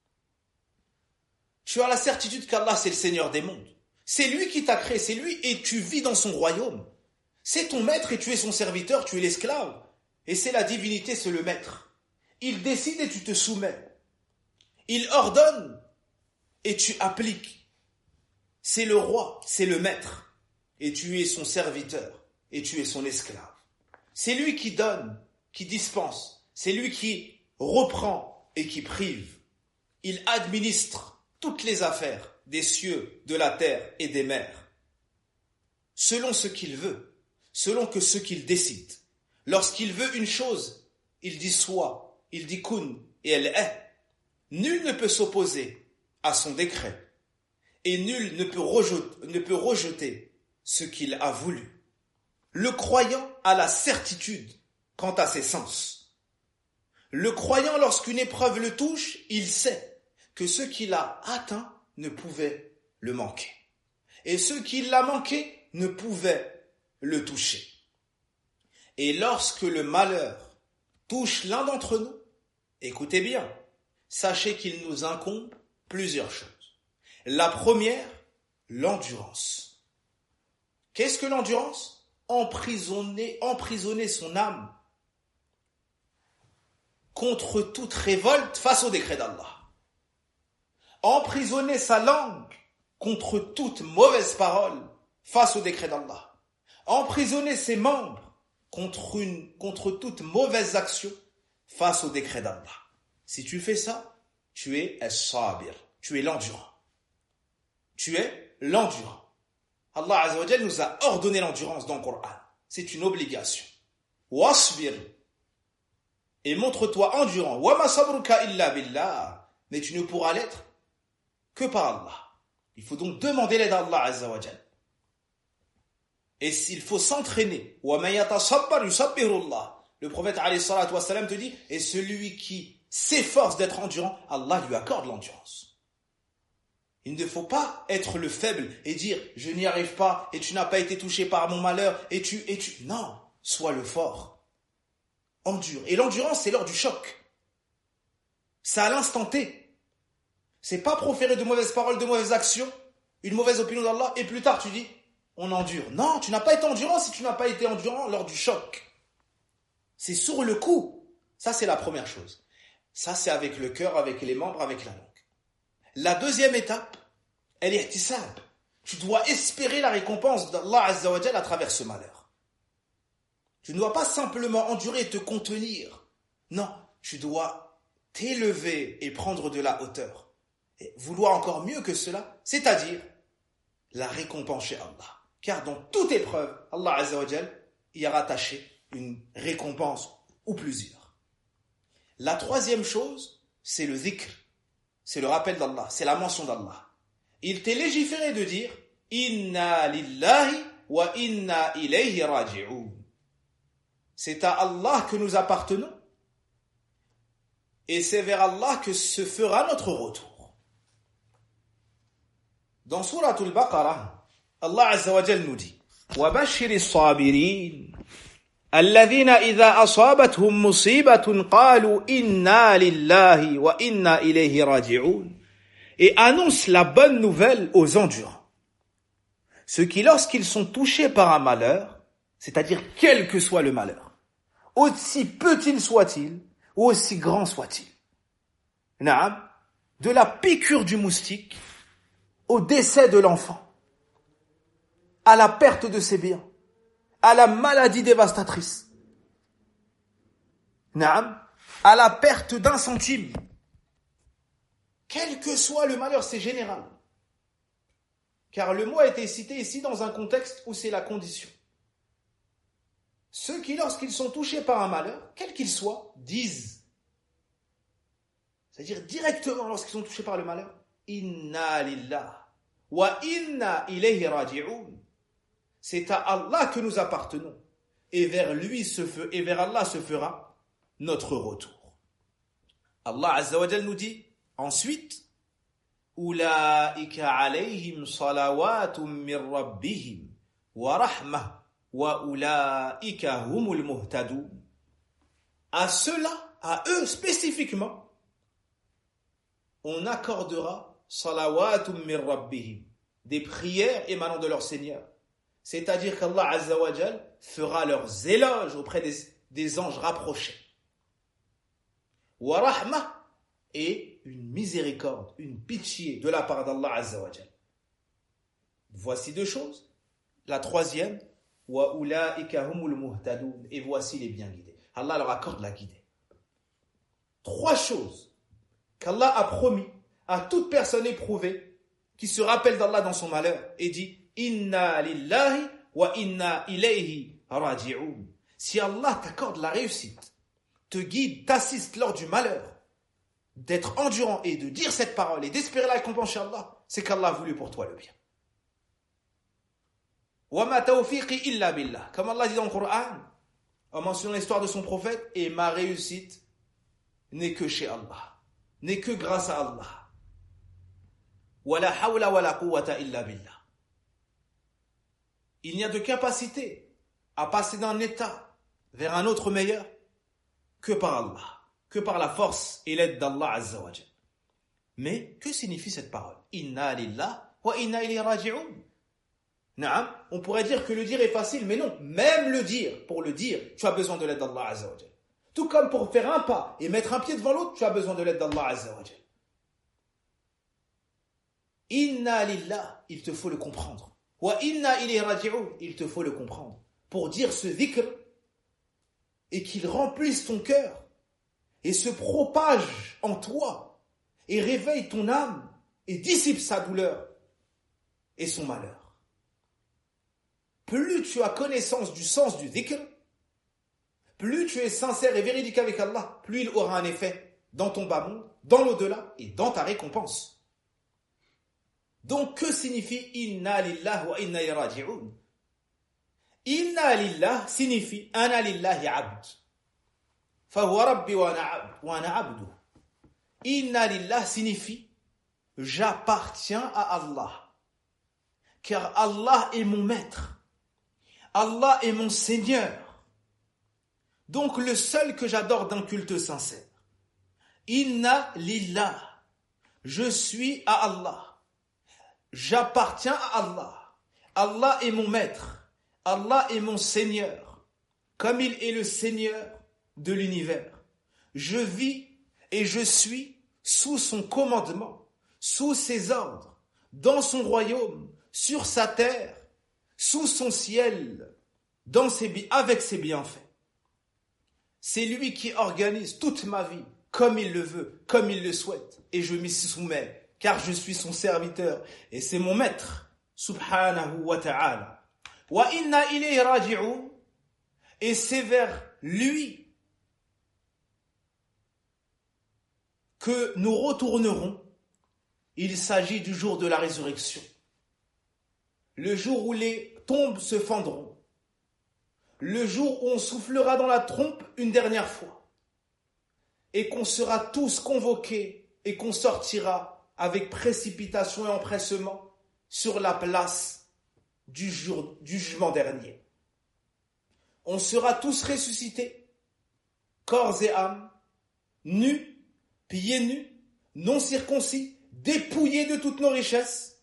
Tu as la certitude qu'Allah, c'est le Seigneur des mondes. C'est lui qui t'a créé, c'est lui et tu vis dans son royaume. C'est ton maître et tu es son serviteur, tu es l'esclave. Et c'est la divinité, c'est le maître. Il décide et tu te soumets. Il ordonne et tu appliques. C'est le roi, c'est le maître. Et tu es son serviteur et tu es son esclave. C'est lui qui donne, qui dispense. C'est lui qui reprend et qui prive. Il administre toutes les affaires des cieux, de la terre et des mers, selon ce qu'il veut, selon que ce qu'il décide. Lorsqu'il veut une chose, il dit soit, il dit kun, et elle est. Nul ne peut s'opposer à son décret et nul ne peut rejeter ce qu'il a voulu. Le croyant a la certitude quant à ses sens. Le croyant, lorsqu'une épreuve le touche, il sait que ce qu'il a atteint ne pouvait le manquer. Et ce qui l'a manqué ne pouvait le toucher. Et lorsque le malheur touche l'un d'entre nous, écoutez bien, sachez qu'il nous incombe plusieurs choses. La première, l'endurance. Qu'est-ce que l'endurance ? Emprisonner son âme contre toute révolte face au décret d'Allah. Emprisonner sa langue contre toute mauvaise parole face au décret d'Allah. Emprisonner ses membres contre toute mauvaise action face au décret d'Allah. Si tu fais ça, tu es as-sabir, tu es l'endurant. Tu es l'endurant. Allah Azza wa Jal nous a ordonné l'endurance dans le Coran. C'est une obligation. Wasbir. Et montre-toi endurant. Wa ma sabruka illa billah. Mais tu ne pourras l'être que par Allah. Il faut donc demander l'aide d'Allah Azza wa Jal. Et s'il faut s'entraîner. Wa ma yatasabbar yusabbirullah. Le prophète alayhi salatu wassalam te dit, et celui qui s'efforce d'être endurant, Allah lui accorde l'endurance. Il ne faut pas être le faible et dire je n'y arrive pas et tu n'as pas été touché par mon malheur et tu. Non, sois le fort. Endure. Et l'endurance, c'est lors du choc. C'est à l'instant T. C'est pas proférer de mauvaises paroles, de mauvaises actions, une mauvaise opinion d'Allah et plus tard tu dis on endure. Non, tu n'as pas été endurant si tu n'as pas été endurant lors du choc. C'est sur le coup. Ça, c'est la première chose. Ça, c'est avec le cœur, avec les membres, avec la langue. La deuxième étape, elle est ihtisab. Tu dois espérer la récompense d'Allah Azza wa Jal à travers ce malheur. Tu ne dois pas simplement endurer et te contenir. Non, tu dois t'élever et prendre de la hauteur. Et vouloir encore mieux que cela, c'est-à-dire la récompense chez Allah. Car dans toute épreuve, Allah Azza wa Jal y a rattaché une récompense ou plusieurs. La troisième chose, c'est le dhikr. C'est le rappel d'Allah, c'est la mention d'Allah. Il t'est légiféré de dire « Inna lillahi wa inna ilayhi raji'un » C'est à Allah que nous appartenons et c'est vers Allah que se fera notre retour. Dans Surat al-Baqarah, Allah Azza wa Jal nous dit « Wa bashiri as-sabirin » الذين إذا أصابتهم مصيبة قالوا إنا لله وإنا إليه راجعون et annonce la bonne nouvelle aux endurants. Ceux qui, lorsqu'ils sont touchés par un malheur, c'est-à-dire quel que soit le malheur, aussi petit soit-il ou aussi grand soit-il, de la piqûre du moustique au décès de l'enfant, à la perte de ses biens, à la maladie dévastatrice, à la perte d'un centime. Quel que soit le malheur, c'est général. Car le mot a été cité ici dans un contexte où c'est la condition. Ceux qui, lorsqu'ils sont touchés par un malheur, quel qu'il soit, disent, c'est-à-dire directement lorsqu'ils sont touchés par le malheur, « Inna lillah wa inna ilayhi raji'un » C'est à Allah que nous appartenons. Et vers Allah se fera notre retour. Allah Azza wa Jal nous dit ensuite Ulaika alayhim salawatum min rabbihim wa rahmah wa ulaika humul muhtadun. À ceux-là, à eux spécifiquement, on accordera salawatum min rabbihim, des prières émanant de leur Seigneur. C'est-à-dire qu'Allah Azza wa Jal fera leurs éloges auprès des anges rapprochés. Wa rahmah, et une miséricorde, une pitié de la part d'Allah Azza wa Jal. Voici deux choses. La troisième, wa ulaika humul muhtadun, et voici les bien guidés. Allah leur accorde la guidée. Trois choses qu'Allah a promis à toute personne éprouvée qui se rappelle d'Allah dans son malheur et dit Inna lillahi wa inna ilayhi raji'un. Si Allah t'accorde la réussite, te guide, t'assiste lors du malheur, d'être endurant et de dire cette parole et d'espérer la récompense chez Allah, c'est qu'Allah a voulu pour toi le bien. وَمَا تَوْفِيقِ إِلَّا بِاللَّهِ. Comme Allah dit dans le Coran, en mentionnant l'histoire de son prophète, et ma réussite n'est que chez Allah, n'est que grâce à Allah. وَلَا حَوْلَ وَلَا قُوَّةَ إِلَّا بِاللَّهِ. Il n'y a de capacité à passer d'un état vers un autre meilleur que par Allah, que par la force et l'aide d'Allah Azza wa Jal. Mais que signifie cette parole? Inna lillah wa inna ilayhi raji'un. Naam, on pourrait dire que le dire est facile, mais non, même le dire, pour le dire, tu as besoin de l'aide d'Allah Azza wa Jal. Tout comme pour faire un pas et mettre un pied devant l'autre, tu as besoin de l'aide d'Allah Azza wa Jal. Inna lillah, il te faut le comprendre. Wa inna ilayhi raji'un, il te faut le comprendre. Pour dire ce dhikr et qu'il remplisse ton cœur et se propage en toi et réveille ton âme et dissipe sa douleur et son malheur. Plus tu as connaissance du sens du dhikr, plus tu es sincère et véridique avec Allah, plus il aura un effet dans ton bas monde, dans l'au-delà et dans ta récompense. Donc, que signifie « Inna lillah wa inna ilayhi raji'un » ? Inna lillah signifie « Ana lillahi abd » fahuwa rabbi wa ana abdu. Inna lillah signifie « J'appartiens à Allah » car Allah est mon maître. Allah est mon Seigneur. Donc le seul que j'adore d'un culte sincère. Inna lillah. Je suis à Allah. J'appartiens à Allah. Allah est mon maître. Allah est mon Seigneur. Comme il est le Seigneur de l'univers. Je vis et je suis sous son commandement, sous ses ordres, dans son royaume, sur sa terre, sous son ciel, avec ses bienfaits. C'est lui qui organise toute ma vie, comme il le veut, comme il le souhaite, et je m'y soumets, car je suis son serviteur, et c'est mon maître, subhanahu wa ta'ala. Wa inna ilayhi raji'un, et c'est vers lui que nous retournerons. Il s'agit du jour de la résurrection. Le jour où les tombes se fendront. Le jour où on soufflera dans la trompe une dernière fois. Et qu'on sera tous convoqués et qu'on sortira avec précipitation et empressement sur la place du jugement dernier. On sera tous ressuscités, corps et âme, nus, pieds nus, non circoncis, dépouillés de toutes nos richesses.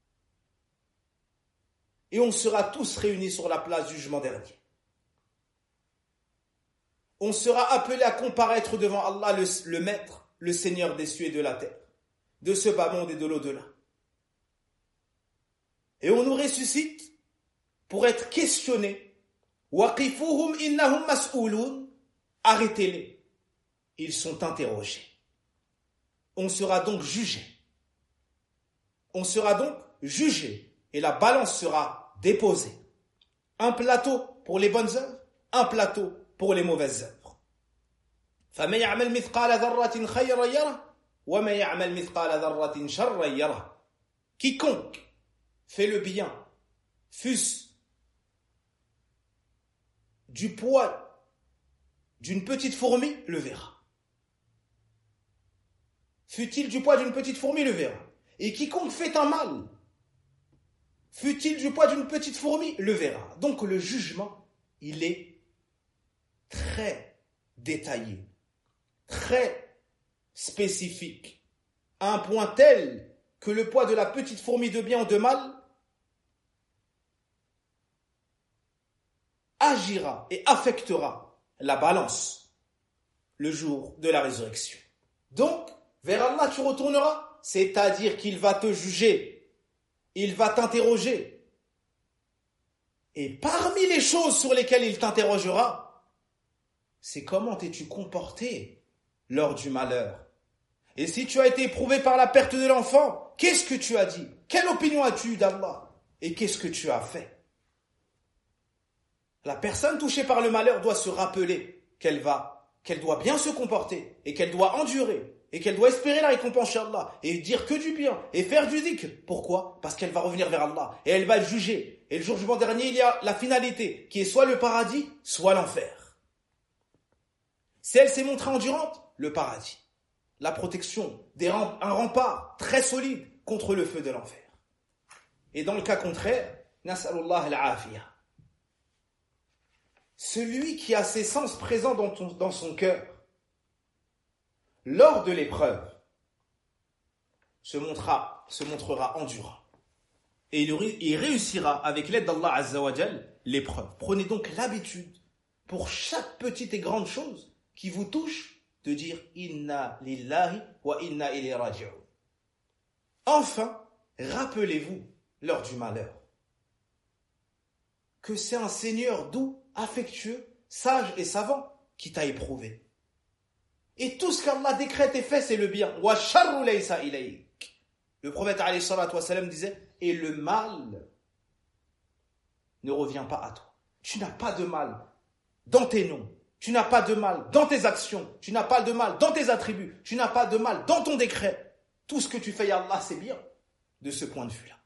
Et on sera tous réunis sur la place du jugement dernier. On sera appelé à comparaître devant Allah, le Maître, le Seigneur des cieux et de la terre, de ce bas monde et de l'au-delà. Et on nous ressuscite pour être questionnés. Waqifuhum innahum mas'ouloun. Arrêtez-les. Ils sont interrogés. On sera donc jugé. On sera donc jugé. Et la balance sera déposée. Un plateau pour les bonnes œuvres, un plateau pour les mauvaises œuvres. فَمَنْ يَعْمَلْ مِثْقَالَ ذَرَّةٍ خَيْرًا يَرَهُ وَمَنْ يَعْمَلْ مِثْقَالَ ذَرَّةٍ شَرًّا يَرَهُ. Quiconque fait le bien, fût-ce du poids d'une petite fourmi, le verra. Fût-il du poids d'une petite fourmi, le verra. Et quiconque fait un mal, fût-il du poids d'une petite fourmi, le verra. Donc le jugement, il est très détaillé, très spécifique, à un point tel que le poids de la petite fourmi de bien ou de mal agira et affectera la balance le jour de la résurrection. Donc, vers Allah tu retourneras, c'est-à-dire qu'il va te juger, il va t'interroger. Et parmi les choses sur lesquelles il t'interrogera, c'est comment t'es-tu comporté lors du malheur. Et si tu as été éprouvé par la perte de l'enfant, qu'est-ce que tu as dit? Quelle opinion as-tu eu d'Allah? Et qu'est-ce que tu as fait? La personne touchée par le malheur doit se rappeler qu'elle doit bien se comporter et qu'elle doit endurer et qu'elle doit espérer la récompense chez Allah et dire que du bien et faire du dhikr. Pourquoi? Parce qu'elle va revenir vers Allah et elle va être jugée. Et le jour du jugement dernier, il y a la finalité qui est soit le paradis, soit l'enfer. Si elle s'est montrée endurante, le paradis. La protection, un rempart très solide contre le feu de l'enfer. Et dans le cas contraire, nas'alullah al-afiyah. Celui qui a ses sens présents dans son cœur, lors de l'épreuve, se montrera endurant. Et il réussira avec l'aide d'Allah Azza wa Jal l'épreuve. Prenez donc l'habitude, pour chaque petite et grande chose qui vous touche, de dire « Inna lillahi wa inna ilayhi raji'un ». Enfin, rappelez-vous, lors du malheur, que c'est un Seigneur doux, affectueux, sage et savant qui t'a éprouvé. Et tout ce qu'Allah décrète et fait, c'est le bien. Wa sharru laysa ilayk. Le prophète alayhi salatu wa salam disait, et le mal ne revient pas à toi. Tu n'as pas de mal dans tes noms. Tu n'as pas de mal dans tes actions. Tu n'as pas de mal dans tes attributs. Tu n'as pas de mal dans ton décret. Tout ce que tu fais, Allah, c'est bien. De ce point de vue-là.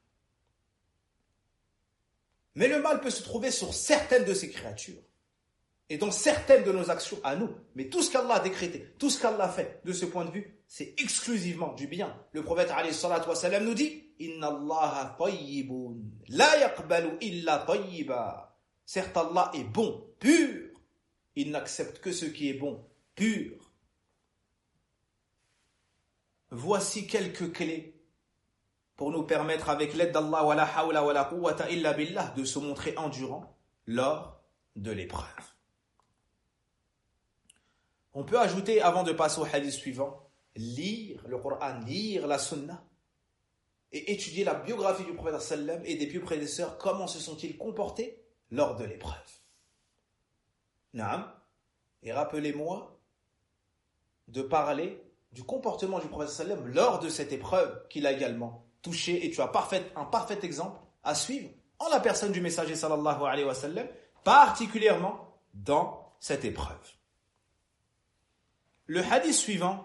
Mais le mal peut se trouver sur certaines de ces créatures. Et dans certaines de nos actions à nous. Mais tout ce qu'Allah a décrété, tout ce qu'Allah fait, de ce point de vue, c'est exclusivement du bien. Le prophète alayhi salatu wa salam nous dit « Inna Allaha tayyibun, la yaqbalu illa tayyiba » Certes, Allah est bon, pur. Il n'accepte que ce qui est bon, pur. Voici quelques clés pour nous permettre, avec l'aide d'Allah, wa la hawla wa la quwwata illa billah, de se montrer endurant lors de l'épreuve. On peut ajouter, avant de passer au hadith suivant, lire le Coran, lire la Sunna et étudier la biographie du prophète sallam et des pieux prédécesseurs, comment se sont-ils comportés lors de l'épreuve. Naam. Et rappelez-moi de parler du comportement du prophète sallam lors de cette épreuve qu'il a également touché, et tu as un parfait exemple à suivre en la personne du messager sallallahu alayhi wa sallam, particulièrement dans cette épreuve. Le hadith suivant,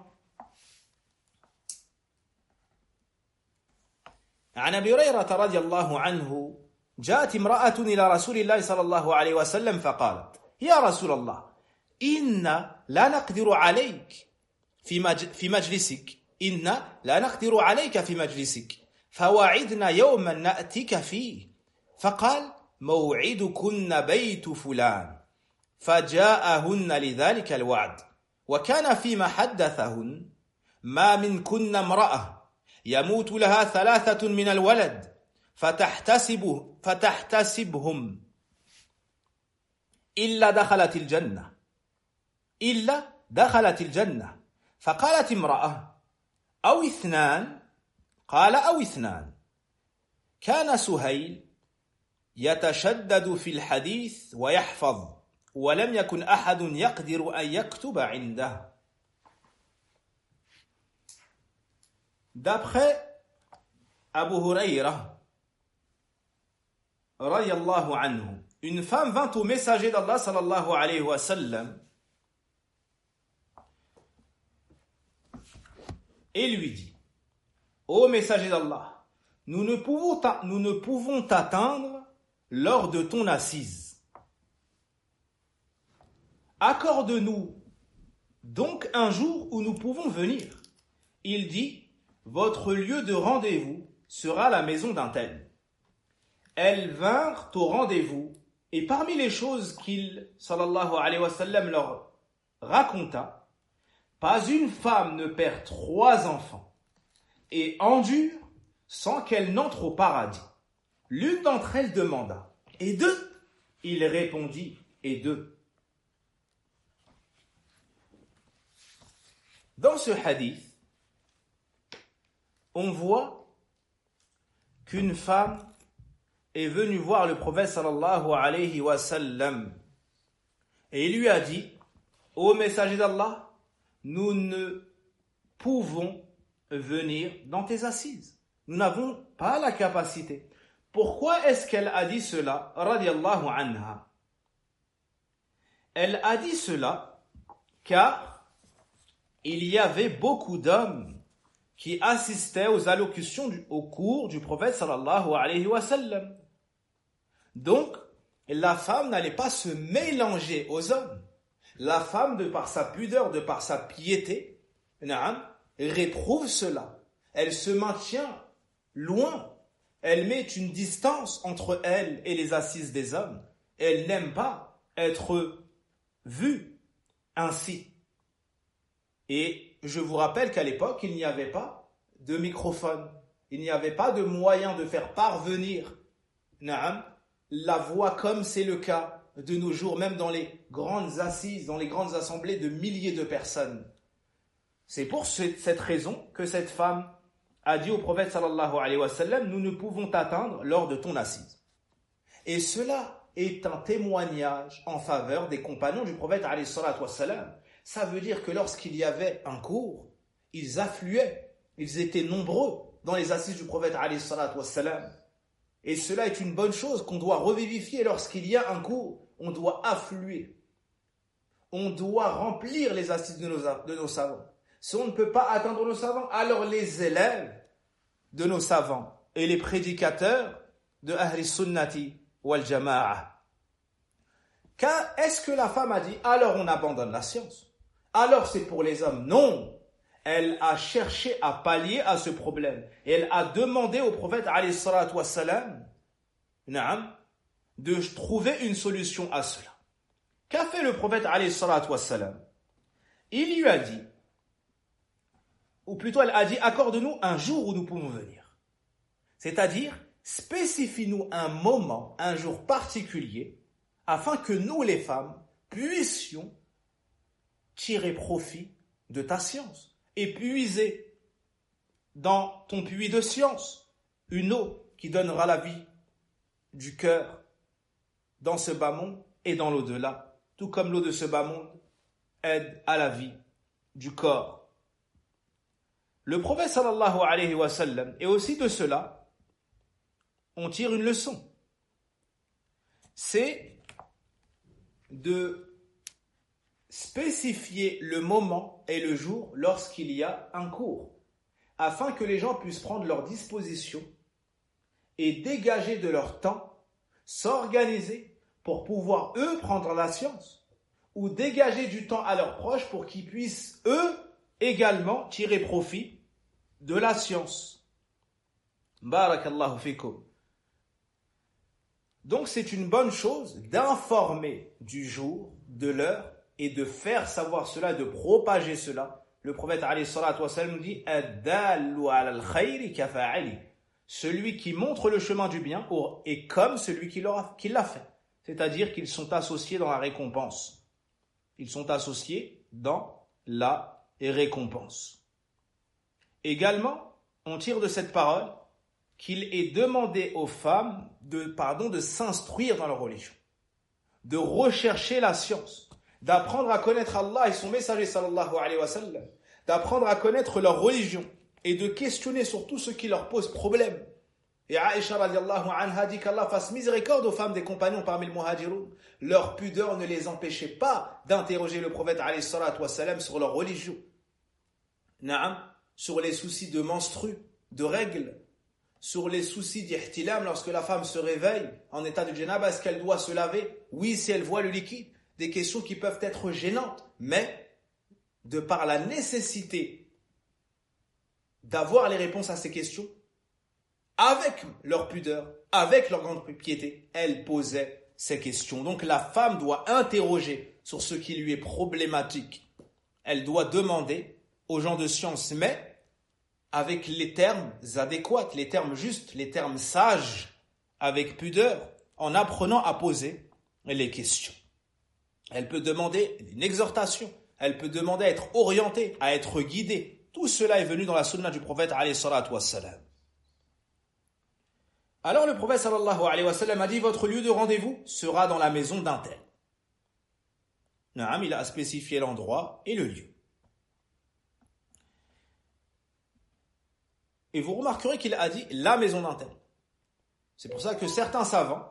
عن أبي هريرة رضي الله عنه جاءت امرأة إلى رسول الله صلى الله عليه وسلم فقالت يا رسول الله إنا لا نقدر عليك في مجلسك إنا لا نقدر عليك في مجلسك فواعدنا يوما نأتيك فيه فقال موعدكن بيت فلان فجاءهن لذلك الوعد وكان فيما حدثهن ما منكن امرأة يموت لها 3 من الولد فتحتسبهم إلا دخلت الجنة فقالت امرأة أو 2 قال أو 2 كان سهيل يتشدد في الحديث ويحفظ ولم يكن أحد يقدر أن يكتب عنده. D'après Abu Huraira, radiyallahu anhu, une femme vint au messager d'Allah sallallahu alayhi wa sallam et lui dit: Ô messager d'Allah, nous ne pouvons t'atteindre lors de ton assise. Accorde-nous donc un jour où nous pouvons venir. Il dit: votre lieu de rendez-vous sera la maison d'un tel. Elles vinrent au rendez-vous, et parmi les choses qu'il, sallallahu alayhi wa sallam, leur raconta, pas une femme ne perd 3 enfants et endure sans qu'elle n'entre au paradis. L'une d'entre elles demanda: et 2? Il répondit: et 2. Dans ce hadith, on voit qu'une femme est venue voir le prophète sallallahu alayhi wa sallam et il lui a dit: ô messager d'Allah, nous ne pouvons venir dans tes assises. Nous n'avons pas la capacité. Pourquoi est-ce qu'elle a dit cela, radiyallahu anha? Elle a dit cela car il y avait beaucoup d'hommes qui assistaient aux allocutions au cours du prophète sallallahu alayhi wa sallam. Donc, la femme n'allait pas se mélanger aux hommes. La femme, de par sa pudeur, de par sa piété, réprouve cela. Elle se maintient loin. Elle met une distance entre elle et les assises des hommes. Elle n'aime pas être vue ainsi. Et je vous rappelle qu'à l'époque, il n'y avait pas de microphone. Il n'y avait pas de moyen de faire parvenir la voix comme c'est le cas de nos jours, même dans les grandes assises, dans les grandes assemblées de milliers de personnes. C'est pour cette raison que cette femme a dit au prophète sallallahu alayhi wa sallam, nous ne pouvons t'atteindre lors de ton assise. Et cela est un témoignage en faveur des compagnons du prophète alayhi salatu wa sallam. Ça veut dire que lorsqu'il y avait un cours, ils affluaient, ils étaient nombreux dans les assises du prophète alayhi salatu wa sallam. Et cela est une bonne chose qu'on doit revivifier lorsqu'il y a un cours. On doit affluer. On doit remplir les assises de nos savants. Si on ne peut pas atteindre nos savants, alors les élèves de nos savants et les prédicateurs de Ahli Sunnati wal Jama'a. Est-ce que la femme a dit, alors on abandonne la science? Alors c'est pour les hommes? Non. Elle a cherché à pallier à ce problème. Et elle a demandé au prophète alayhi salatu wassalam, de trouver une solution à cela. Qu'a fait le prophète alayhi salatu wassalam? Il lui a dit, ou plutôt elle a dit, accorde-nous un jour où nous pouvons venir. C'est-à-dire, spécifie-nous un moment, un jour particulier, afin que nous les femmes puissions tirer profit de ta science et puiser dans ton puits de science une eau qui donnera la vie du cœur dans ce bas monde et dans l'au-delà, tout comme l'eau de ce bas monde aide à la vie du corps. Le prophète sallallahu alayhi wa sallam, et aussi de cela, on tire une leçon. C'est de spécifier le moment et le jour lorsqu'il y a un cours, afin que les gens puissent prendre leur disposition et dégager de leur temps, s'organiser pour pouvoir eux prendre la science, ou dégager du temps à leurs proches pour qu'ils puissent eux également tirer profit de la science. Barakallahu fikum. Donc c'est une bonne chose d'informer du jour, de l'heure, et de faire savoir cela, de propager cela. Le prophète alayhi salatu wa sallam dit Ad-dallu ala al-khayri kafa'ali. Celui qui montre le chemin du bien est comme celui qui l'a fait. C'est-à-dire qu'ils sont associés dans la récompense. Ils sont associés dans la récompense. Également, on tire de cette parole qu'il est demandé aux femmes de s'instruire dans leur religion, de rechercher la science, d'apprendre à connaître Allah et son messager sallallahu alayhi wa sallam, d'apprendre à connaître leur religion et de questionner sur tout ce qui leur pose problème. Et Aïcha radiallahu anha dit qu'Allah fasse miséricorde aux femmes des compagnons parmi le muhajiroun. Leur pudeur ne les empêchait pas d'interroger le prophète alayhi salatu wa sallam sur leur religion. Sur les soucis de menstrues, de règles, sur les soucis d'ihtilam lorsque la femme se réveille en état de djanaba, est-ce qu'elle doit se laver? Oui, si elle voit le liquide. Des questions qui peuvent être gênantes, mais de par la nécessité d'avoir les réponses à ces questions, avec leur pudeur, avec leur grande piété, elle posait ces questions. Donc la femme doit interroger sur ce qui lui est problématique. Elle doit demander aux gens de science, mais avec les termes adéquats, les termes justes, les termes sages, avec pudeur, en apprenant à poser les questions. Elle peut demander une exhortation, elle peut demander à être orientée, à être guidée. Tout cela est venu dans la sunna du prophète alayhi salatu wassalam. Alors le prophète sallallahu alayhi wa sallam a dit, votre lieu de rendez-vous sera dans la maison d'un tel. Il a spécifié l'endroit et le lieu. Et vous remarquerez qu'il a dit la maison d'un tel. C'est pour ça que certains savants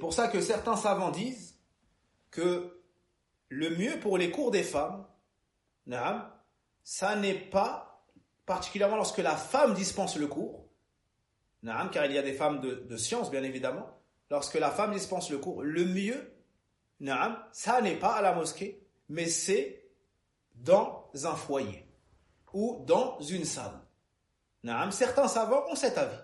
disent que le mieux pour les cours des femmes, Naam, ça n'est pas, particulièrement lorsque la femme dispense le cours, naam, car il y a des femmes de science, bien évidemment, lorsque la femme dispense le cours, le mieux, naam, ça n'est pas à la mosquée, mais c'est dans un foyer ou dans une salle. Naam, certains savants ont cet avis.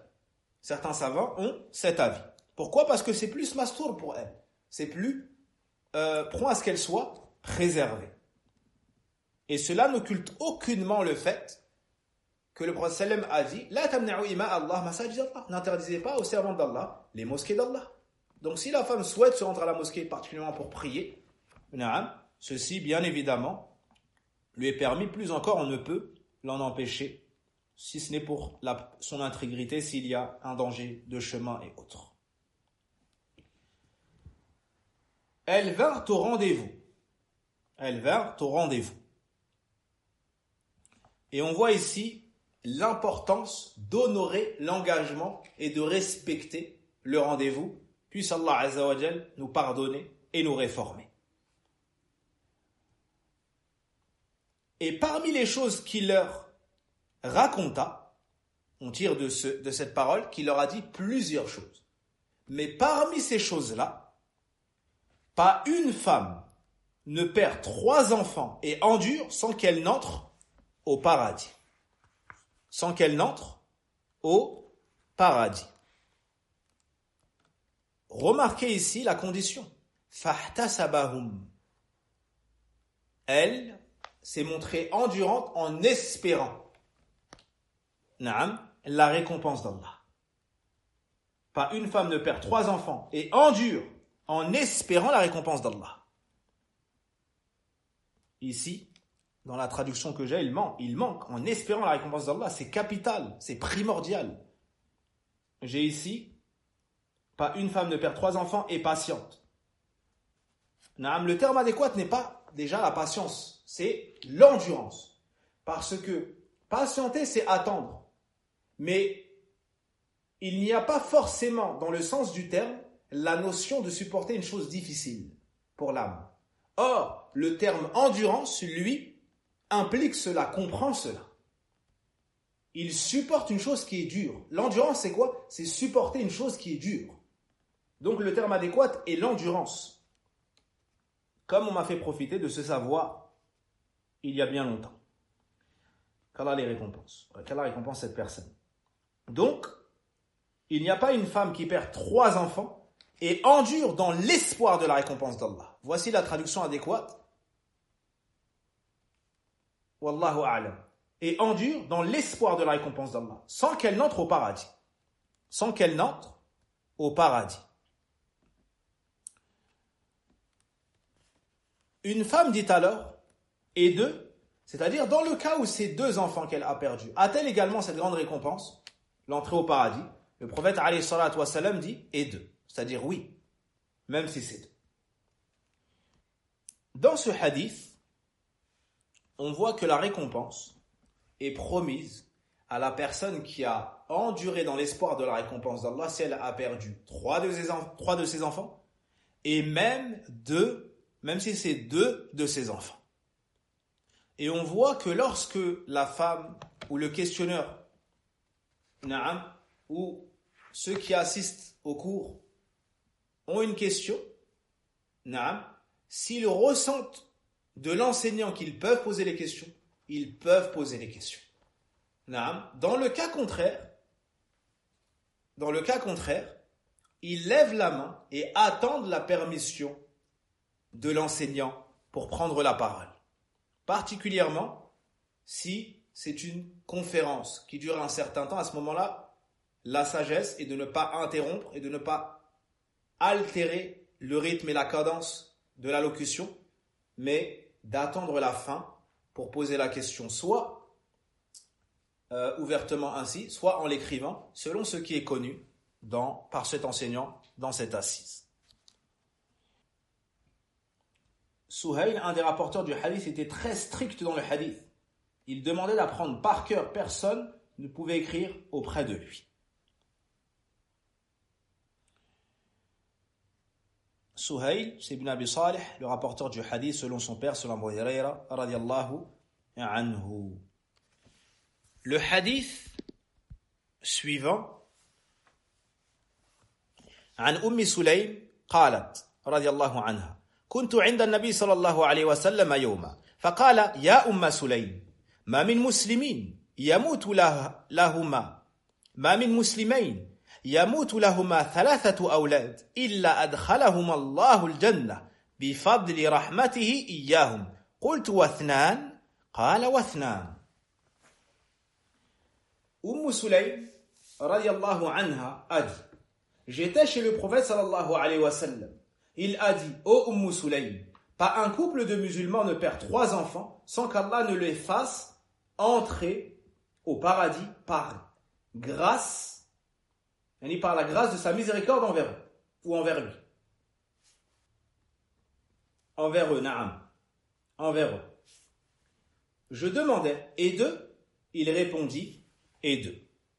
Pourquoi? Parce que c'est plus mastour pour elle. C'est plus prend à ce qu'elle soit préservée. Et cela n'occulte aucunement le fait que le prophète sallam a dit La tamna'u ima Allah masajid Allah. N'interdisez pas aux servants d'Allah les mosquées d'Allah. Donc si la femme souhaite se rendre à la mosquée particulièrement pour prier, ceci bien évidemment lui est permis, plus encore on ne peut l'en empêcher, si ce n'est pour son intégrité, s'il y a un danger de chemin et autres. Elles vinrent au rendez-vous. Et on voit ici l'importance d'honorer l'engagement et de respecter le rendez-vous. Puisse Allah Azza wa Jal nous pardonner et nous réformer. Et parmi les choses qu'il leur raconta, on tire de cette parole qu'il leur a dit plusieurs choses. Mais parmi ces choses-là, pas une femme ne perd 3 enfants et endure sans qu'elle n'entre au paradis. Remarquez ici la condition. Fahtasabahum. Elle s'est montrée endurante en espérant la récompense d'Allah. Pas une femme ne perd 3 enfants et endure en espérant la récompense d'Allah. Ici, dans la traduction que j'ai, il manque en espérant la récompense d'Allah. C'est capital, c'est primordial. J'ai ici, pas une femme ne perd 3 enfants et patiente. Le terme adéquat n'est pas déjà la patience, c'est l'endurance. Parce que patienter, c'est attendre. Mais il n'y a pas forcément, dans le sens du terme, la notion de supporter une chose difficile pour l'âme. Or, le terme endurance, lui, implique cela, comprend cela. Il supporte une chose qui est dure. L'endurance, c'est quoi? C'est supporter une chose qui est dure. Donc, le terme adéquat est l'endurance. Comme on m'a fait profiter de ce savoir il y a bien longtemps. Qu'Allah les récompense. Qu'Allah récompense cette personne. Donc, il n'y a pas une femme qui perd 3 enfants et endure dans l'espoir de la récompense d'Allah. Voici la traduction adéquate. Wallahu a'lam. Et endure dans l'espoir de la récompense d'Allah, sans qu'elle n'entre au paradis. Une femme dit alors, et 2, c'est-à-dire dans le cas où c'est 2 enfants qu'elle a perdus, a-t-elle également cette grande récompense, l'entrée au paradis? Le prophète alayhi salatu wa salam dit, et 2, c'est-à-dire oui, même si c'est 2. Dans ce hadith, on voit que la récompense est promise à la personne qui a enduré dans l'espoir de la récompense d'Allah si elle a perdu 3 de ses enfants et même si c'est 2 de ses enfants. Et on voit que lorsque la femme ou le questionneur ou ceux qui assistent au cours ont une question, s'ils ressentent de l'enseignant qu'ils peuvent poser les questions, ils peuvent poser les questions. Dans le cas contraire, ils lèvent la main et attendent la permission de l'enseignant pour prendre la parole. Particulièrement si c'est une conférence qui dure un certain temps. À ce moment-là, la sagesse est de ne pas interrompre et de ne pas altérer le rythme et la cadence de l'allocution, mais d'attendre la fin pour poser la question, soit ouvertement ainsi, soit en l'écrivant, selon ce qui est connu par cet enseignant dans cette assise. Suhail, un des rapporteurs du hadith, était très strict dans le hadith. Il demandait d'apprendre par cœur, personne ne pouvait écrire auprès de lui. Suhail, c'est Ibn Abi Salih, le rapporteur du hadith selon son père, selon Abu Hurayra, radiyallahu عنه. Le hadith suivant عن أم سليم قالت رضي الله عنها كنت عند النبي صلى الله عليه وسلم يوما فقال يا أم سليم ما من مسلمين يموت لهما ما من مسلمين يموت لهما 3 أولاد إلا أدخلهما الله الجنة بفضل رحمته إياهم قلت واثنان قال واثنان. Umm Sulaym radiyallahu anha a dit j'étais chez le prophète sallallahu alayhi wa sallam. Il a dit ô Umm Sulaym, pas un couple de musulmans ne perd 3 enfants sans qu'Allah ne les fasse entrer au paradis par grâce, par la grâce de sa miséricorde envers eux ou envers lui. Envers eux, na'am. Envers eux. Je demandais, et 2? Il répondit, et 2.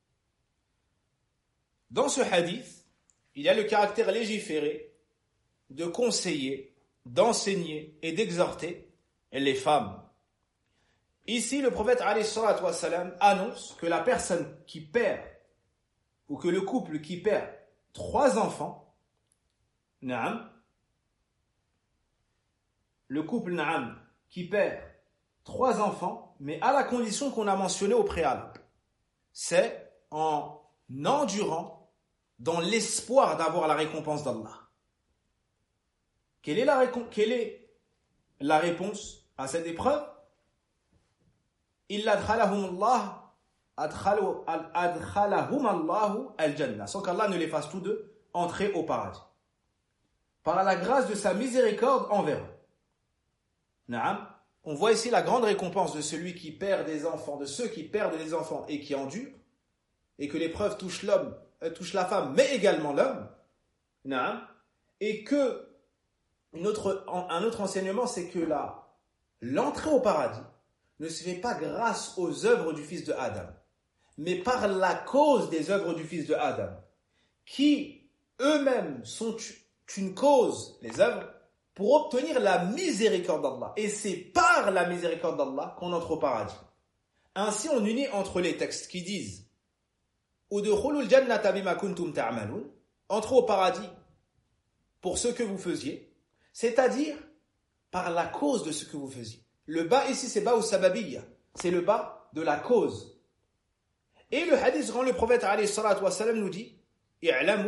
Dans ce hadith, il y a le caractère légiféré de conseiller, d'enseigner et d'exhorter les femmes. Ici, le prophète alayhi salatu wa salam annonce que la personne qui perd, ou que le couple qui perd 3 enfants, na'am, le couple na'am qui perd 3 enfants, mais à la condition qu'on a mentionné au préalable. C'est en endurant dans l'espoir d'avoir la récompense d'Allah. Quelle est la réponse à cette épreuve? Illa adkhalahum Allahu al-Jannah, sans qu'Allah ne les fasse tous deux entrer au paradis. Par la grâce de sa miséricorde envers eux. Naam. On voit ici la grande récompense de celui qui perd des enfants, de ceux qui perdent des enfants et qui endurent, et que l'épreuve touche l'homme, touche la femme, mais également l'homme. Et que un autre enseignement, c'est que l'entrée au paradis ne se fait pas grâce aux œuvres du fils de Adam, mais par la cause des œuvres du fils de Adam, qui eux-mêmes sont une cause, les œuvres, pour obtenir la miséricorde d'Allah. Et c'est par la miséricorde d'Allah qu'on entre au paradis. Ainsi, on unit entre les textes qui disent Udkhulul jannata bima kuntum ta'malun, entrez au paradis pour ce que vous faisiez, c'est-à-dire par la cause de ce que vous faisiez. Le bas ici, c'est bas ou sababiyya, c'est le bas de la cause. Et le hadith, quand le prophète alayhi salatu wa salam nous dit I'lamu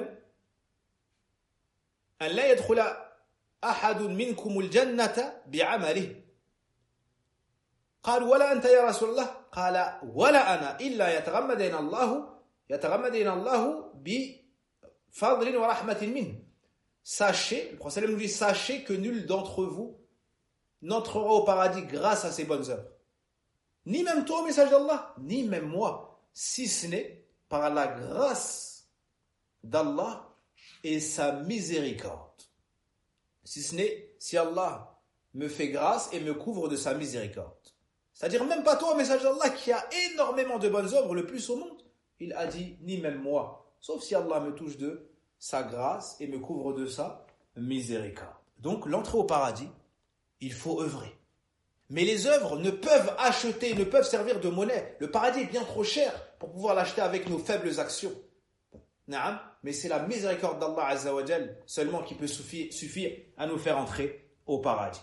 an la yadkhula أحد منكم الجنة بعمله قال ولا أنت يا رسول الله قال ولا أنا إلا يتغمدنا الله بفضل ورحمة منه. Sachez, le prophète nous dit sachez que nul d'entre vous n'entrera au paradis grâce à ses bonnes œuvres, ni même toi au message d'Allah, ni même moi, si ce n'est par la grâce d'Allah et sa miséricorde. Si ce n'est si Allah me fait grâce et me couvre de sa miséricorde. C'est-à-dire même pas toi, au message d'Allah, qui a énormément de bonnes œuvres, le plus au monde. Il a dit, ni même moi. Sauf si Allah me touche de sa grâce et me couvre de sa miséricorde. Donc l'entrée au paradis, il faut œuvrer. Mais les œuvres ne peuvent acheter, ne peuvent servir de monnaie. Le paradis est bien trop cher pour pouvoir l'acheter avec nos faibles actions. Naam. Mais c'est la miséricorde d'Allah Azza wa Jal seulement qui peut suffire à nous faire entrer au paradis.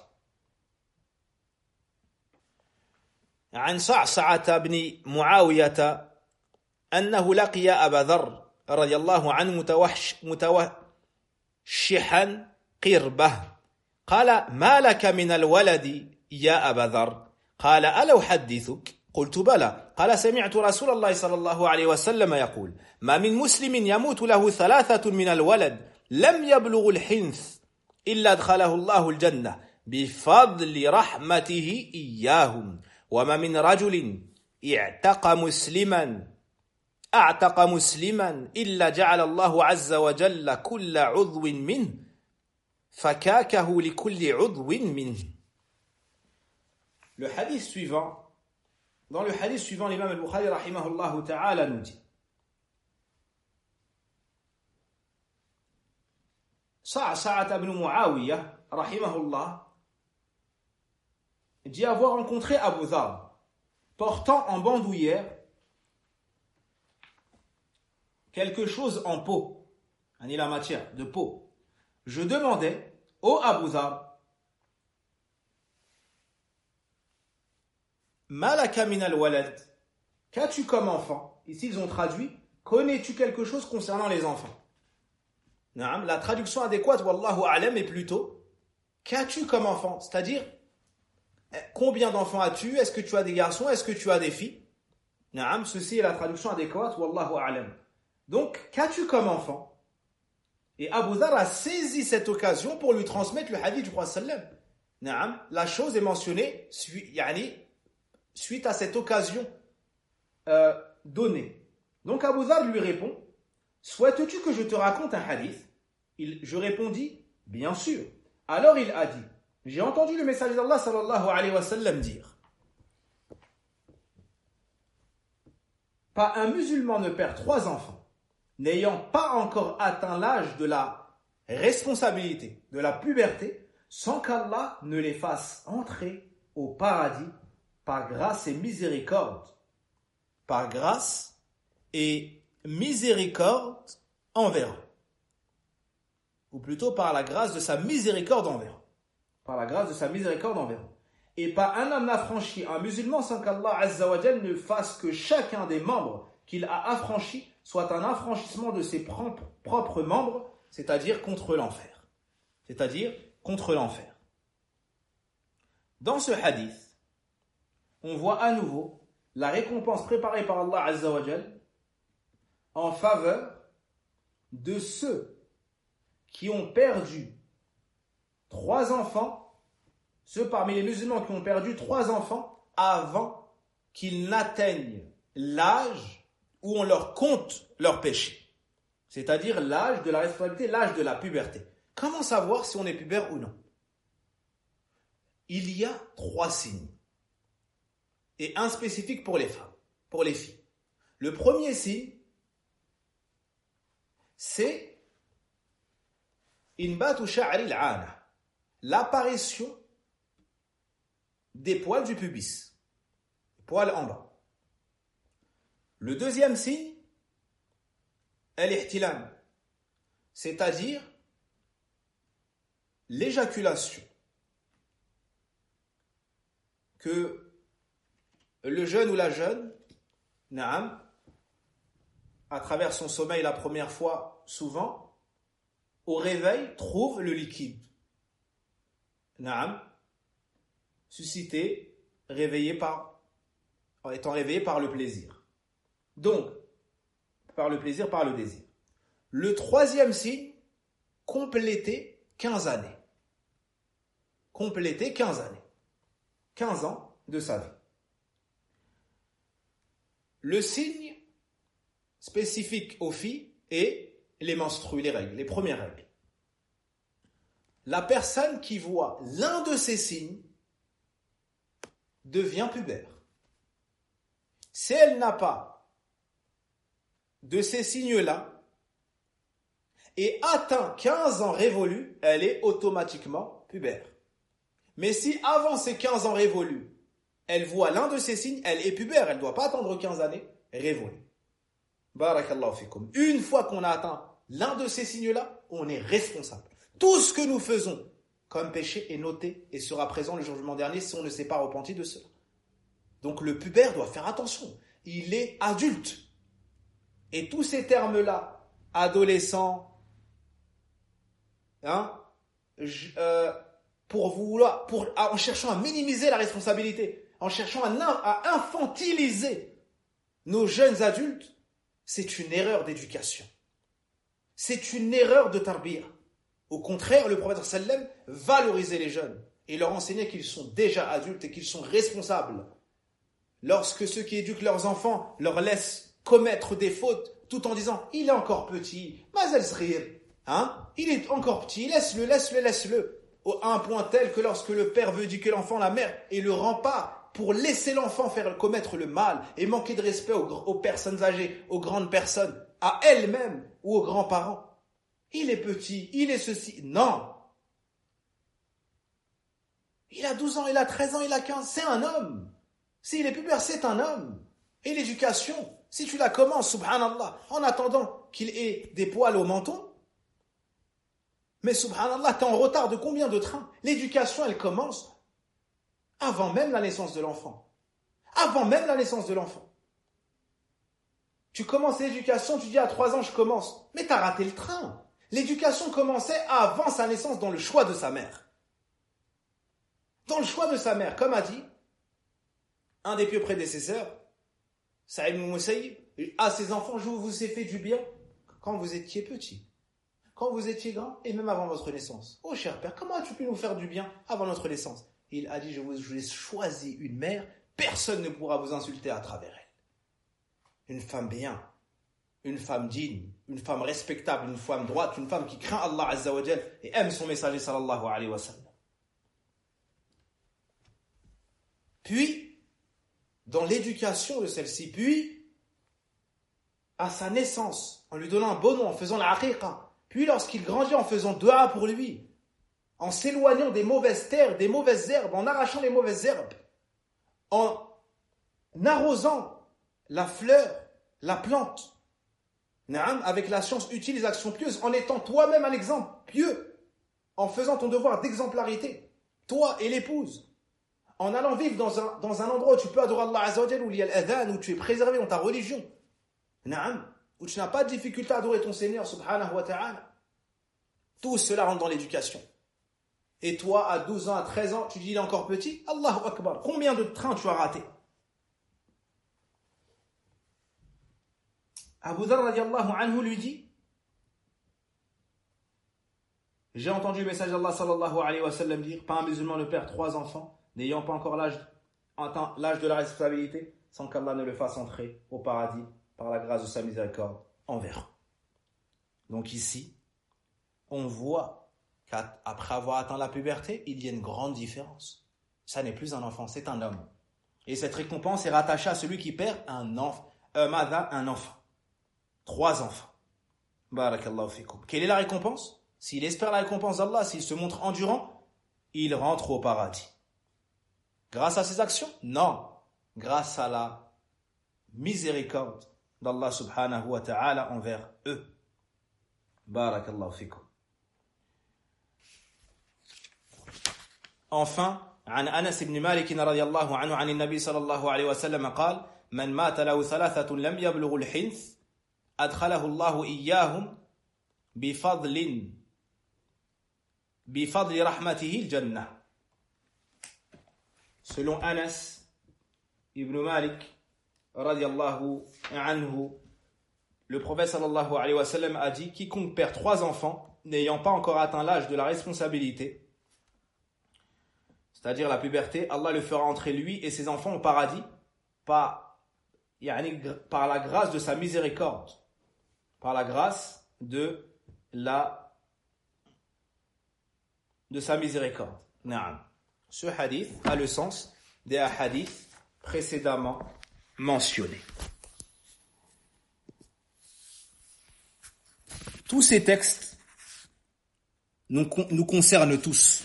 عن صعصعة بن معاوية أنه لقي أبا ذر رضي الله عنه متوشحا قربة قال ما لك من الولد يا أبا ذر قال ألا أحدثك قلت بلى قال سمعت رسول الله صلى الله عليه وسلم يقول ما من مسلم يموت له 3 من الولد لم يبلغ الحنث إلا أدخله الله الجنة بفضل رحمته إياهم وما من رجل أعتق مسلما إلا جعل الله عز وجل كل عضو منه فكاكه لكل عضو منه. Le hadith suivant, dans le hadith suivant, l'imam al-Bukhari rahimahullah ta'ala nous dit Sa'at ibn Muawiyah rahimahullah dit avoir rencontré Abu Dharr portant en bandoulière quelque chose en peau, la matière de peau. Je demandais, ô Abu Dhar, Malaka min al-walad, qu'as-tu comme enfant? Ici ils ont traduit, connais-tu quelque chose concernant les enfants? La traduction adéquate, wallahu a'lam, est plutôt, qu'as-tu comme enfant? C'est-à-dire, combien d'enfants as-tu? Est-ce que tu as des garçons? Est-ce que tu as des filles? Ceci est la traduction adéquate, wallahu a'lam. Donc, qu'as-tu comme enfant? Et Abu Dhar a saisi cette occasion pour lui transmettre le hadith du Prophète sallam. La chose est mentionnée suite à cette occasion donnée. Donc Abu Dhar lui répond, souhaites-tu que je te raconte un hadith? Je répondis, bien sûr. Alors il a dit, j'ai entendu le messager d'Allah sallallahu alayhi wa sallam dire, pas un musulman ne perd 3 enfants, n'ayant pas encore atteint l'âge de la responsabilité, de la puberté, sans qu'Allah ne les fasse entrer au paradis par grâce et miséricorde. Par grâce et miséricorde envers eux. Ou plutôt par la grâce de sa miséricorde envers eux. Par la grâce de sa miséricorde envers eux. Et pas un homme n'a franchi un musulman sans qu'Allah Azza wa Jal ne fasse que chacun des membres qu'il a affranchis soit un affranchissement de ses propres membres, c'est-à-dire contre l'enfer. C'est-à-dire contre l'enfer. Dans ce hadith, on voit à nouveau la récompense préparée par Allah Azza wa Jal en faveur de ceux qui ont perdu 3 enfants, ceux parmi les musulmans qui ont perdu 3 enfants avant qu'ils n'atteignent l'âge où on leur compte leurs péchés. C'est-à-dire l'âge de la responsabilité, l'âge de la puberté. Comment savoir si on est pubère ou non? Il y a 3 signes. Et un spécifique pour les femmes, pour les filles. Le premier signe, c'est inbatu sha'ri al-'ana, l'apparition des poils du pubis, les poils en bas. Le deuxième signe, al-ihtilam, c'est-à-dire l'éjaculation que le jeune ou la jeune, à travers son sommeil la première fois, souvent, au réveil, trouve le liquide. Suscité, étant réveillé par le plaisir. Donc, par le plaisir, par le désir. Le troisième signe, compléter 15 années. Compléter 15 années. 15 ans de sa vie. Le signe spécifique aux filles est les menstrues, les règles, les premières règles. La personne qui voit l'un de ces signes devient pubère. Si elle n'a pas de ces signes-là et atteint 15 ans révolus, elle est automatiquement pubère. Mais si avant ces 15 ans révolus, elle voit l'un de ces signes, elle est pubère, elle ne doit pas attendre 15 années révolues. Barakallahu fikum. Une fois qu'on a atteint l'un de ces signes-là, on est responsable. Tout ce que nous faisons comme péché est noté et sera présent le jugement dernier si on ne s'est pas repenti de cela. Donc le pubère doit faire attention. Il est adulte. Et tous ces termes-là, adolescent, en cherchant à minimiser la responsabilité, en cherchant à infantiliser nos jeunes adultes, c'est une erreur d'éducation. C'est une erreur de tarbiya. Au contraire, le prophète sallam valorisait les jeunes et leur enseignait qu'ils sont déjà adultes et qu'ils sont responsables. Lorsque ceux qui éduquent leurs enfants leur laissent commettre des fautes tout en disant « il est encore petit, mazal sghir », il est encore petit, laisse-le. À un point tel que lorsque le père veut éduquer l'enfant, la mère, et le rend pas pour laisser l'enfant faire commettre le mal et manquer de respect aux personnes âgées, aux grandes personnes, à elles-mêmes ou aux grands-parents. Il est petit, il est ceci. Non. Il a 12 ans, il a 13 ans, il a 15. C'est un homme. S'il est pubère, c'est un homme. Et l'éducation, si tu la commences, subhanallah, en attendant qu'il ait des poils au menton, mais subhanallah, t'es en retard de combien de trains? L'éducation, elle commence avant même la naissance de l'enfant. Avant même la naissance de l'enfant. Tu commences l'éducation, tu dis à 3 ans, je commence. Mais t'as raté le train. L'éducation commençait avant sa naissance dans le choix de sa mère. Dans le choix de sa mère, comme a dit un des pieux prédécesseurs, Saïd ibn Musayyib, à ses enfants, je vous ai fait du bien quand vous étiez petits, quand vous étiez grands et même avant votre naissance. Oh cher père, comment as-tu pu nous faire du bien avant notre naissance? Il a dit, je vous ai choisi une mère, personne ne pourra vous insulter à travers elle. Une femme bien, une femme digne, une femme respectable, une femme droite, une femme qui craint Allah Azza wa Jal et aime son messager sallallahu alayhi wa sallam. Puis, dans l'éducation de celle-ci, puis, à sa naissance, en lui donnant un bon nom, en faisant la aqiqa, puis lorsqu'il grandit en faisant dua pour lui, en s'éloignant des mauvaises terres, des mauvaises herbes, en arrachant les mauvaises herbes, en arrosant la fleur, la plante, avec la science utile, les actions pieuses, en étant toi-même un exemple pieux, en faisant ton devoir d'exemplarité, toi et l'épouse, en allant vivre dans un endroit où tu peux adorer Allah Azza wa Jal, où il y a l'adhan, où tu es préservé dans ta religion, où tu n'as pas de difficulté à adorer ton Seigneur subhanahu wa ta'ala. Tout cela rentre dans l'éducation. Et toi, à 12 ans, à 13 ans, tu dis il est encore petit, Allahu Akbar, combien de trains tu as raté? Abu Dharr radiallahu anhu lui dit, j'ai entendu le message d'Allah sallallahu alayhi wa sallam dire, pas un musulman ne perd 3 enfants, n'ayant pas encore l'âge de la responsabilité, sans qu'Allah ne le fasse entrer au paradis par la grâce de sa miséricorde envers eux. Donc ici, on voit qu'après avoir atteint la puberté, il y a une grande différence. Ça n'est plus un enfant, c'est un homme. Et cette récompense est rattachée à celui qui perd un enfant. 3 enfants. Barakallahu fikum. Quelle est la récompense? S'il espère la récompense d'Allah, s'il se montre endurant, il rentre au paradis. Grâce à ses actions? Non. Grâce à la miséricorde d'Allah subhanahu wa ta'ala envers eux. Barakallahu fikum. Enfin, عن أنس بن مالك رضي الله عنه عن النبي صلى الله عليه وسلم قال من مات له 3 لم يبلغ الحنث أدخله الله إياهم بفضل رحمته الجنة. Selon Anas ibn Malik radiyallahu anhu, le prophète sallallahu alayhi wa sallam a dit, quiconque perd 3 enfants n'ayant pas encore atteint l'âge de la responsabilité, c'est-à-dire la puberté, Allah le fera entrer lui et ses enfants au paradis par la grâce de sa miséricorde, par la grâce de sa miséricorde. Naam. Ce hadith a le sens des hadiths précédemment mentionnés. Tous ces textes nous concernent tous.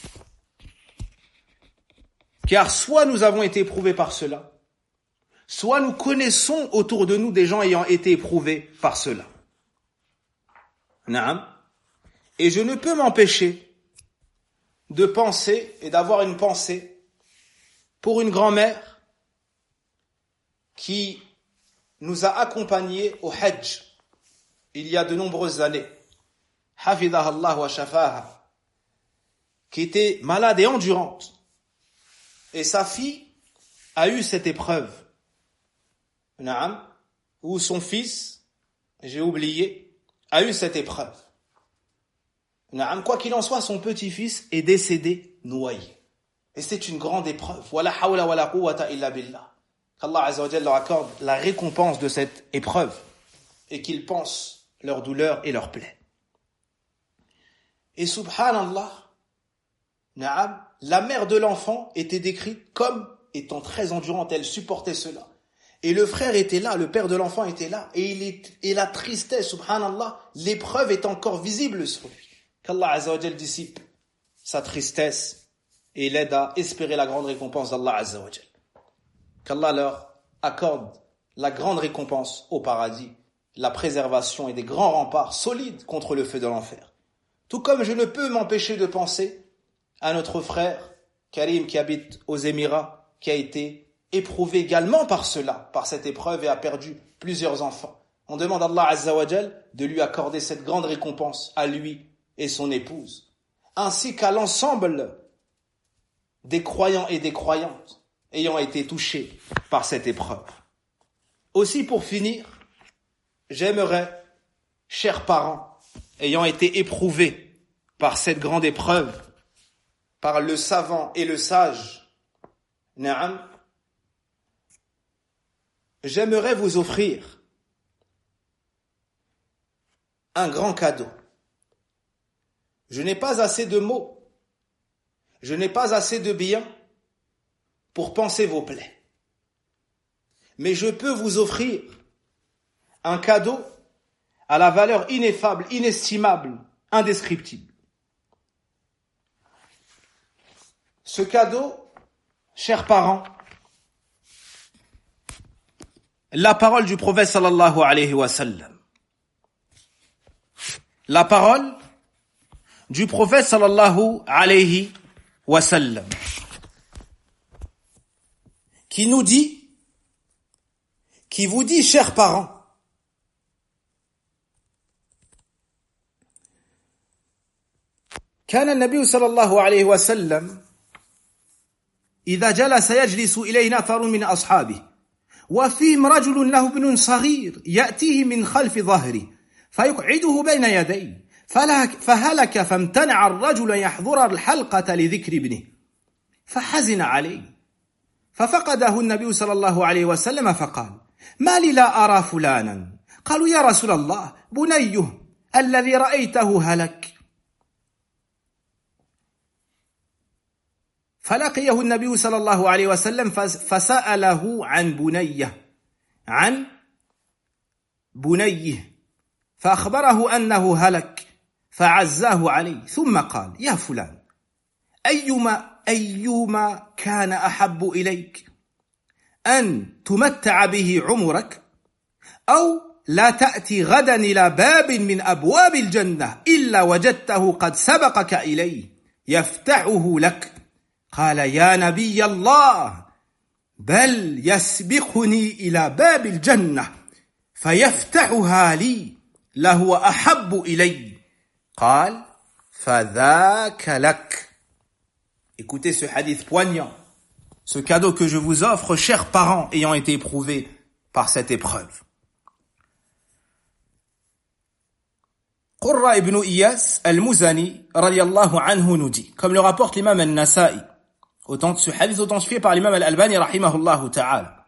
Car soit nous avons été éprouvés par cela, soit nous connaissons autour de nous des gens ayant été éprouvés par cela. Naam. Et je ne peux m'empêcher de penser et d'avoir une pensée pour une grand-mère qui nous a accompagnés au Hajj il y a de nombreuses années, Hafidhaha Allah wa shafaha, qui était malade et endurante. Et sa fille a eu cette épreuve, Naam, ou son fils, j'ai oublié, a eu cette épreuve. Naam, quoi qu'il en soit, son petit-fils est décédé noyé. Et c'est une grande épreuve. Wala hawla wala quwwata illa billah. Qu'Allah Azza wa Jalla leur accorde la récompense de cette épreuve et qu'il pense leur douleur et leur plaie. Et subhanallah, Naam, la mère de l'enfant était décrite comme étant très endurante, elle supportait cela. Et le frère était là, le père de l'enfant était là, et la tristesse, subhanallah, l'épreuve est encore visible sur lui. Qu'Allah Azza wa Jal dissipe sa tristesse et l'aide à espérer la grande récompense d'Allah Azza wa Jal. qu'Allah leur accorde la grande récompense au paradis, la préservation et des grands remparts solides contre le feu de l'enfer. Tout comme je ne peux m'empêcher de penser à notre frère Karim qui habite aux Émirats, qui a été éprouvé également par cela, par cette épreuve et a perdu plusieurs enfants. On demande à Allah Azza wa Jal de lui accorder cette grande récompense à lui et son épouse, ainsi qu'à l'ensemble des croyants et des croyantes ayant été touchés par cette épreuve. Aussi pour finir, j'aimerais, chers parents, ayant été éprouvés par cette grande épreuve, par le savant et le sage, Naam, j'aimerais vous offrir un grand cadeau. Je n'ai pas assez de mots, je n'ai pas assez de biens pour panser vos plaies. Mais je peux vous offrir un cadeau à la valeur ineffable, inestimable, indescriptible. Ce cadeau, chers parents, la parole du prophète sallallahu alayhi wa sallam. La parole du prophète sallallahu alayhi wa sallam, qui nous dit, qui vous dit, chers parents, كان النبي صلى الله عليه وسلم إذا جلس يجلس إليه نفر من أصحابه وفيهم رجل له ابن صغير يأتيه من خلف ظهره فيقعده بين يديه فهلك فامتنع الرجل يحضر الحلقة لذكر ابنه فحزن عليه ففقده النبي صلى الله عليه وسلم فقال ما لي لا أرى فلانا قالوا يا رسول الله بنيه الذي رأيته هلك فلقيه النبي صلى الله عليه وسلم فسأله عن بنيه فأخبره أنه هلك فعزاه عليه ثم قال يا فلان أيما كان أحب إليك أن تمتع به عمرك أو لا تأتي غدا إلى باب من أبواب الجنة إلا وجدته قد سبقك إليه يفتحه لك قال يا نبي الله بل يسبقني إلى باب الجنة فيفتحها لي لهو أحب إلي قال فذاك لك. Écoutez ce hadith poignant, ce cadeau que je vous offre, chers parents ayant été éprouvés par cette épreuve. Qurra ibn Iyas al-Muzani radiyallahu anhu nous dit, comme le rapporte l'imam al-Nasa'i, ce hadith authentifié par l'imam al-Albani rahimahullahu ta'ala.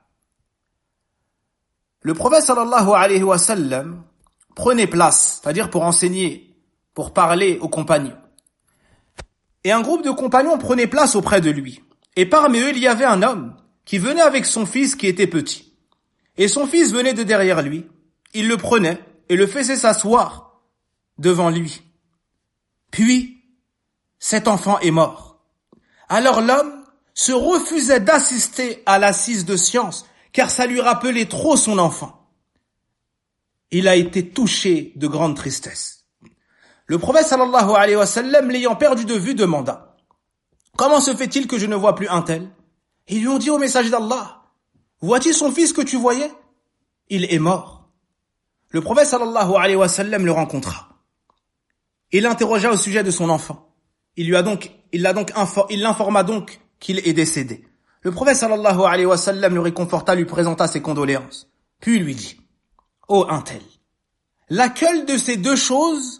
Le prophète sallallahu alayhi wa sallam prenait place, c'est-à-dire pour enseigner, pour parler aux compagnons. Et un groupe de compagnons prenait place auprès de lui. Et parmi eux, il y avait un homme qui venait avec son fils qui était petit. Et son fils venait de derrière lui. Il le prenait et le faisait s'asseoir devant lui. Puis, cet enfant est mort. Alors l'homme se refusait d'assister à l'assise de science, car ça lui rappelait trop son enfant. Il a été touché de grande tristesse. Le prophète sallallahu alayhi wa sallam, l'ayant perdu de vue, demanda: comment se fait-il que je ne vois plus un tel? Ils lui ont dit: au messager d'Allah, vois-tu son fils que tu voyais? Il est mort. Le prophète sallallahu alayhi wa sallam le rencontra. Il l'interrogea au sujet de son enfant. Il l'informa donc qu'il est décédé. Le prophète sallallahu alayhi wa sallam le réconforta, lui présenta ses condoléances. Puis lui dit: ô un tel, laquelle de ces deux choses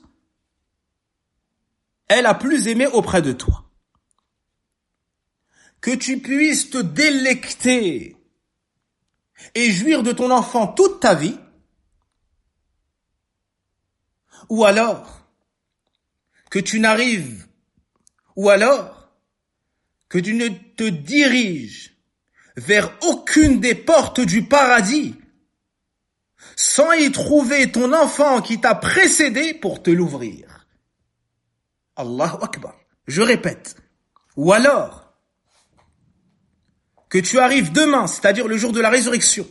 est la plus aimée auprès de toi? Que tu puisses te délecter et jouir de ton enfant toute ta vie, ou alors que tu ne te diriges vers aucune des portes du paradis sans y trouver ton enfant qui t'a précédé pour te l'ouvrir. Allahu Akbar. Je répète. Ou alors que tu arrives demain, c'est-à-dire le jour de la résurrection,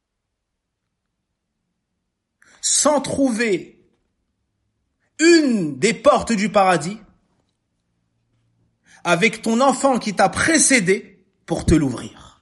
sans trouver une des portes du paradis, avec ton enfant qui t'a précédé pour te l'ouvrir.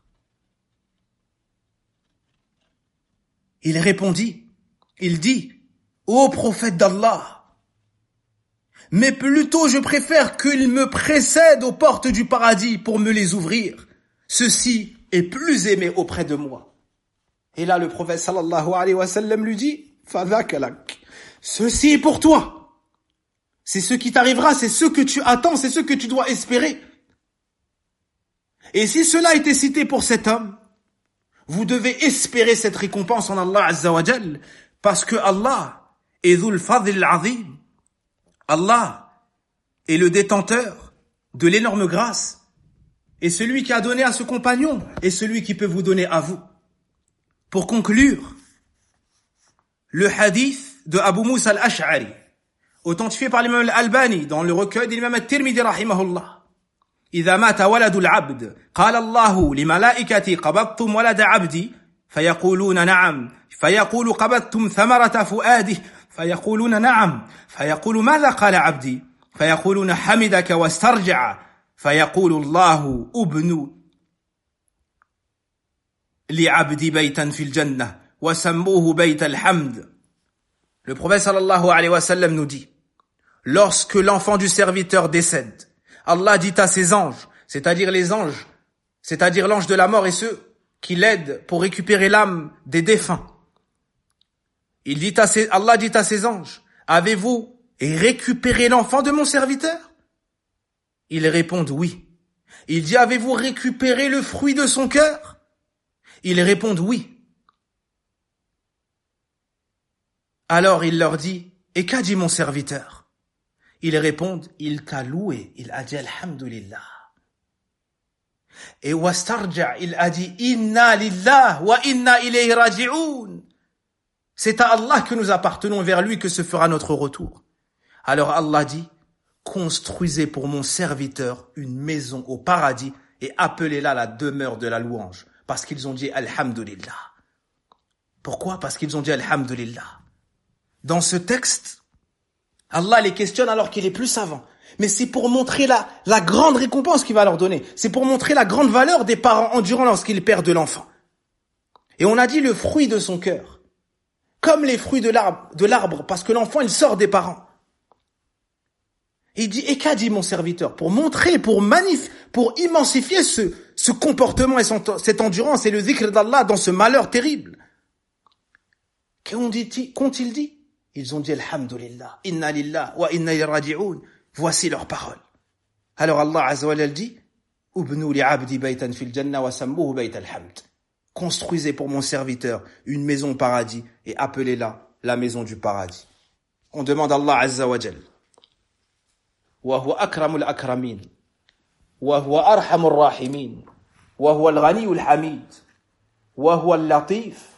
Il répondit, il dit, ô prophète d'Allah, mais plutôt je préfère qu'il me précède aux portes du paradis pour me les ouvrir. Ceci est plus aimé auprès de moi. Et là le prophète sallallahu alayhi wa sallam lui dit, fadhakalak, ceci est pour toi. C'est ce qui t'arrivera, c'est ce que tu attends, c'est ce que tu dois espérer. Et si cela a été cité pour cet homme, vous devez espérer cette récompense en Allah Azza wa Jal, parce que Allah est Dhul Fadl al-Azim. Allah est le détenteur de l'énorme grâce, et celui qui a donné à ce compagnon, et celui qui peut vous donner à vous. Pour conclure, le hadith de Abu Musa al-Ash'ari, authentifié par l'imam al-Albani dans le recueil de l'imam al-Tirmidhi rahimahullah. إذا مات ولد العبد قال الله لملائكتي قبضتم ولد عبدي فيقولون نعم فيقول قبضتم ثمرة فؤاده فيقولون نعم فيقول ماذا قال عبدي فيقولون حمدك واسترجع فيقول الله ابن لعبدي بيتا في الجنة وسموه بيت الحمد. Le prophète sallallahu alayhi wa sallam nous dit, lorsque l'enfant du serviteur décède, Allah dit à ses anges, c'est-à-dire les anges, c'est-à-dire l'ange de la mort et ceux qui l'aident pour récupérer l'âme des défunts. Allah dit à ses anges, avez-vous récupéré l'enfant de mon serviteur? Ils répondent oui. Il dit, avez-vous récupéré le fruit de son cœur? Ils répondent oui. Alors il leur dit, et qu'a dit mon serviteur? Ils répondent, il t'a loué, il a dit alhamdulillah. Et wastarja, il a dit inna lillah wa inna ilayhi raji'un. C'est à Allah que nous appartenons, vers lui que se fera notre retour. Alors Allah dit, construisez pour mon serviteur une maison au paradis et appelez-la la demeure de la louange. Parce qu'ils ont dit alhamdulillah. Pourquoi? Parce qu'ils ont dit alhamdulillah. Dans ce texte, Allah les questionne alors qu'il est plus savant. Mais c'est pour montrer la grande récompense qu'il va leur donner. C'est pour montrer la grande valeur des parents endurants lorsqu'ils perdent l'enfant. Et on a dit le fruit de son cœur. Comme les fruits de l'arbre, parce que l'enfant, il sort des parents. Il dit, et qu'a dit mon serviteur? Pour montrer, pour immensifier ce comportement et cette endurance et le zikr d'Allah dans ce malheur terrible. Qu'ont-ils dit? Ils ont dit alhamdulillah, inna lillah wa inna ilayhi raji'un. Voici leurs paroles. Alors Allah Azza wa Jalla dit, ubnu li 'abdi baytan fil janna wa sammuhu bayt al-hamd. Construisez pour mon serviteur une maison au paradis et appelez-la la maison du paradis. On demande à Allah Azza wa Jalla, wa huwa akramul akramin, wa huwa arhamur rahimin, wa huwa al-ghaniyul hamid, wa huwa al-latif.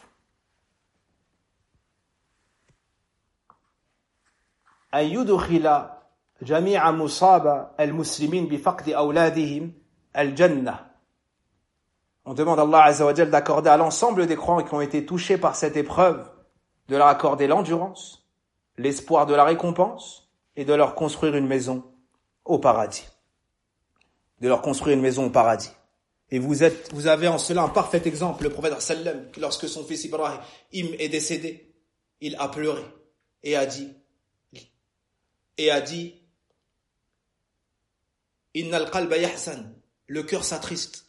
أن يدخل جميع مصاب المسلمين بفقد أولادهم الجنة. On demande à Allah Azza wa Jal d'accorder à l'ensemble des croyants qui ont été touchés par cette épreuve, de leur accorder l'endurance, l'espoir de la récompense et de leur construire une maison au paradis. De leur construire une maison au paradis. Et vous avez en cela un parfait exemple. Le prophète sallam, lorsque son fils Ibrahim est décédé, il a pleuré et a dit Innal qalba yahzan, le cœur s'attriste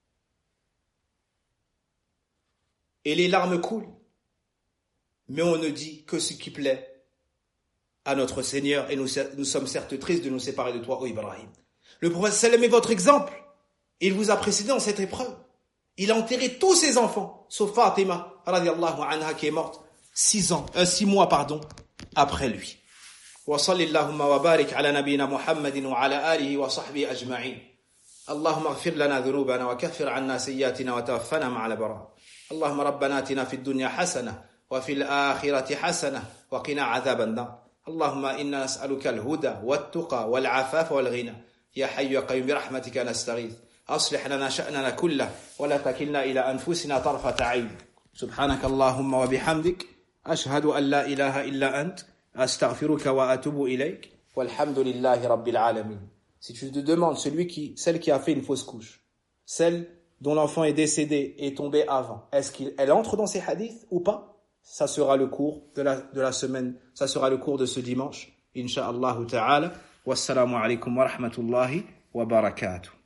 et les larmes coulent, mais on ne dit que ce qui plaît à notre Seigneur, et nous sommes certes tristes de nous séparer de toi, ô Ibrahim. Le prophète sallam est votre exemple. Il vous a précédé dans cette épreuve. Il a enterré tous ses enfants, sauf Fatima radiyallahu anha, qui est morte 6 mois après lui. وصل اللهم وبارك على نبينا محمد وعلى آله وصحبه أجمعين. اللهم اغفر لنا ذنوبنا وكفر عنا سيئاتنا وتوفنا مع الأبرار. اللهم ربنا آتنا في الدنيا حسنة وفي الآخرة حسنة وقنا عذاب النار. اللهم إنا نسألك الهدى والتقى والعفاف والغنى. يا حي يا قيوم برحمتك نستغيث. أصلح لنا شأننا كله ولا تكلنا إلى أنفسنا طرفة عين سبحانك اللهم وبحمدك أشهد أن لا إله إلا أنت أستغفرك وأتوب إليك والحمد لله رب العالمين. Si tu te demandes, celle qui a fait une fausse couche, celle dont l'enfant est décédé et est tombé avant, est-ce qu'elle entre dans ces hadiths ou pas? Ça sera le cours de la semaine, ça sera le cours de ce dimanche, Inch'Allah ta'ala. Wassalamu alaikum wa rahmatullahi wa barakatuh.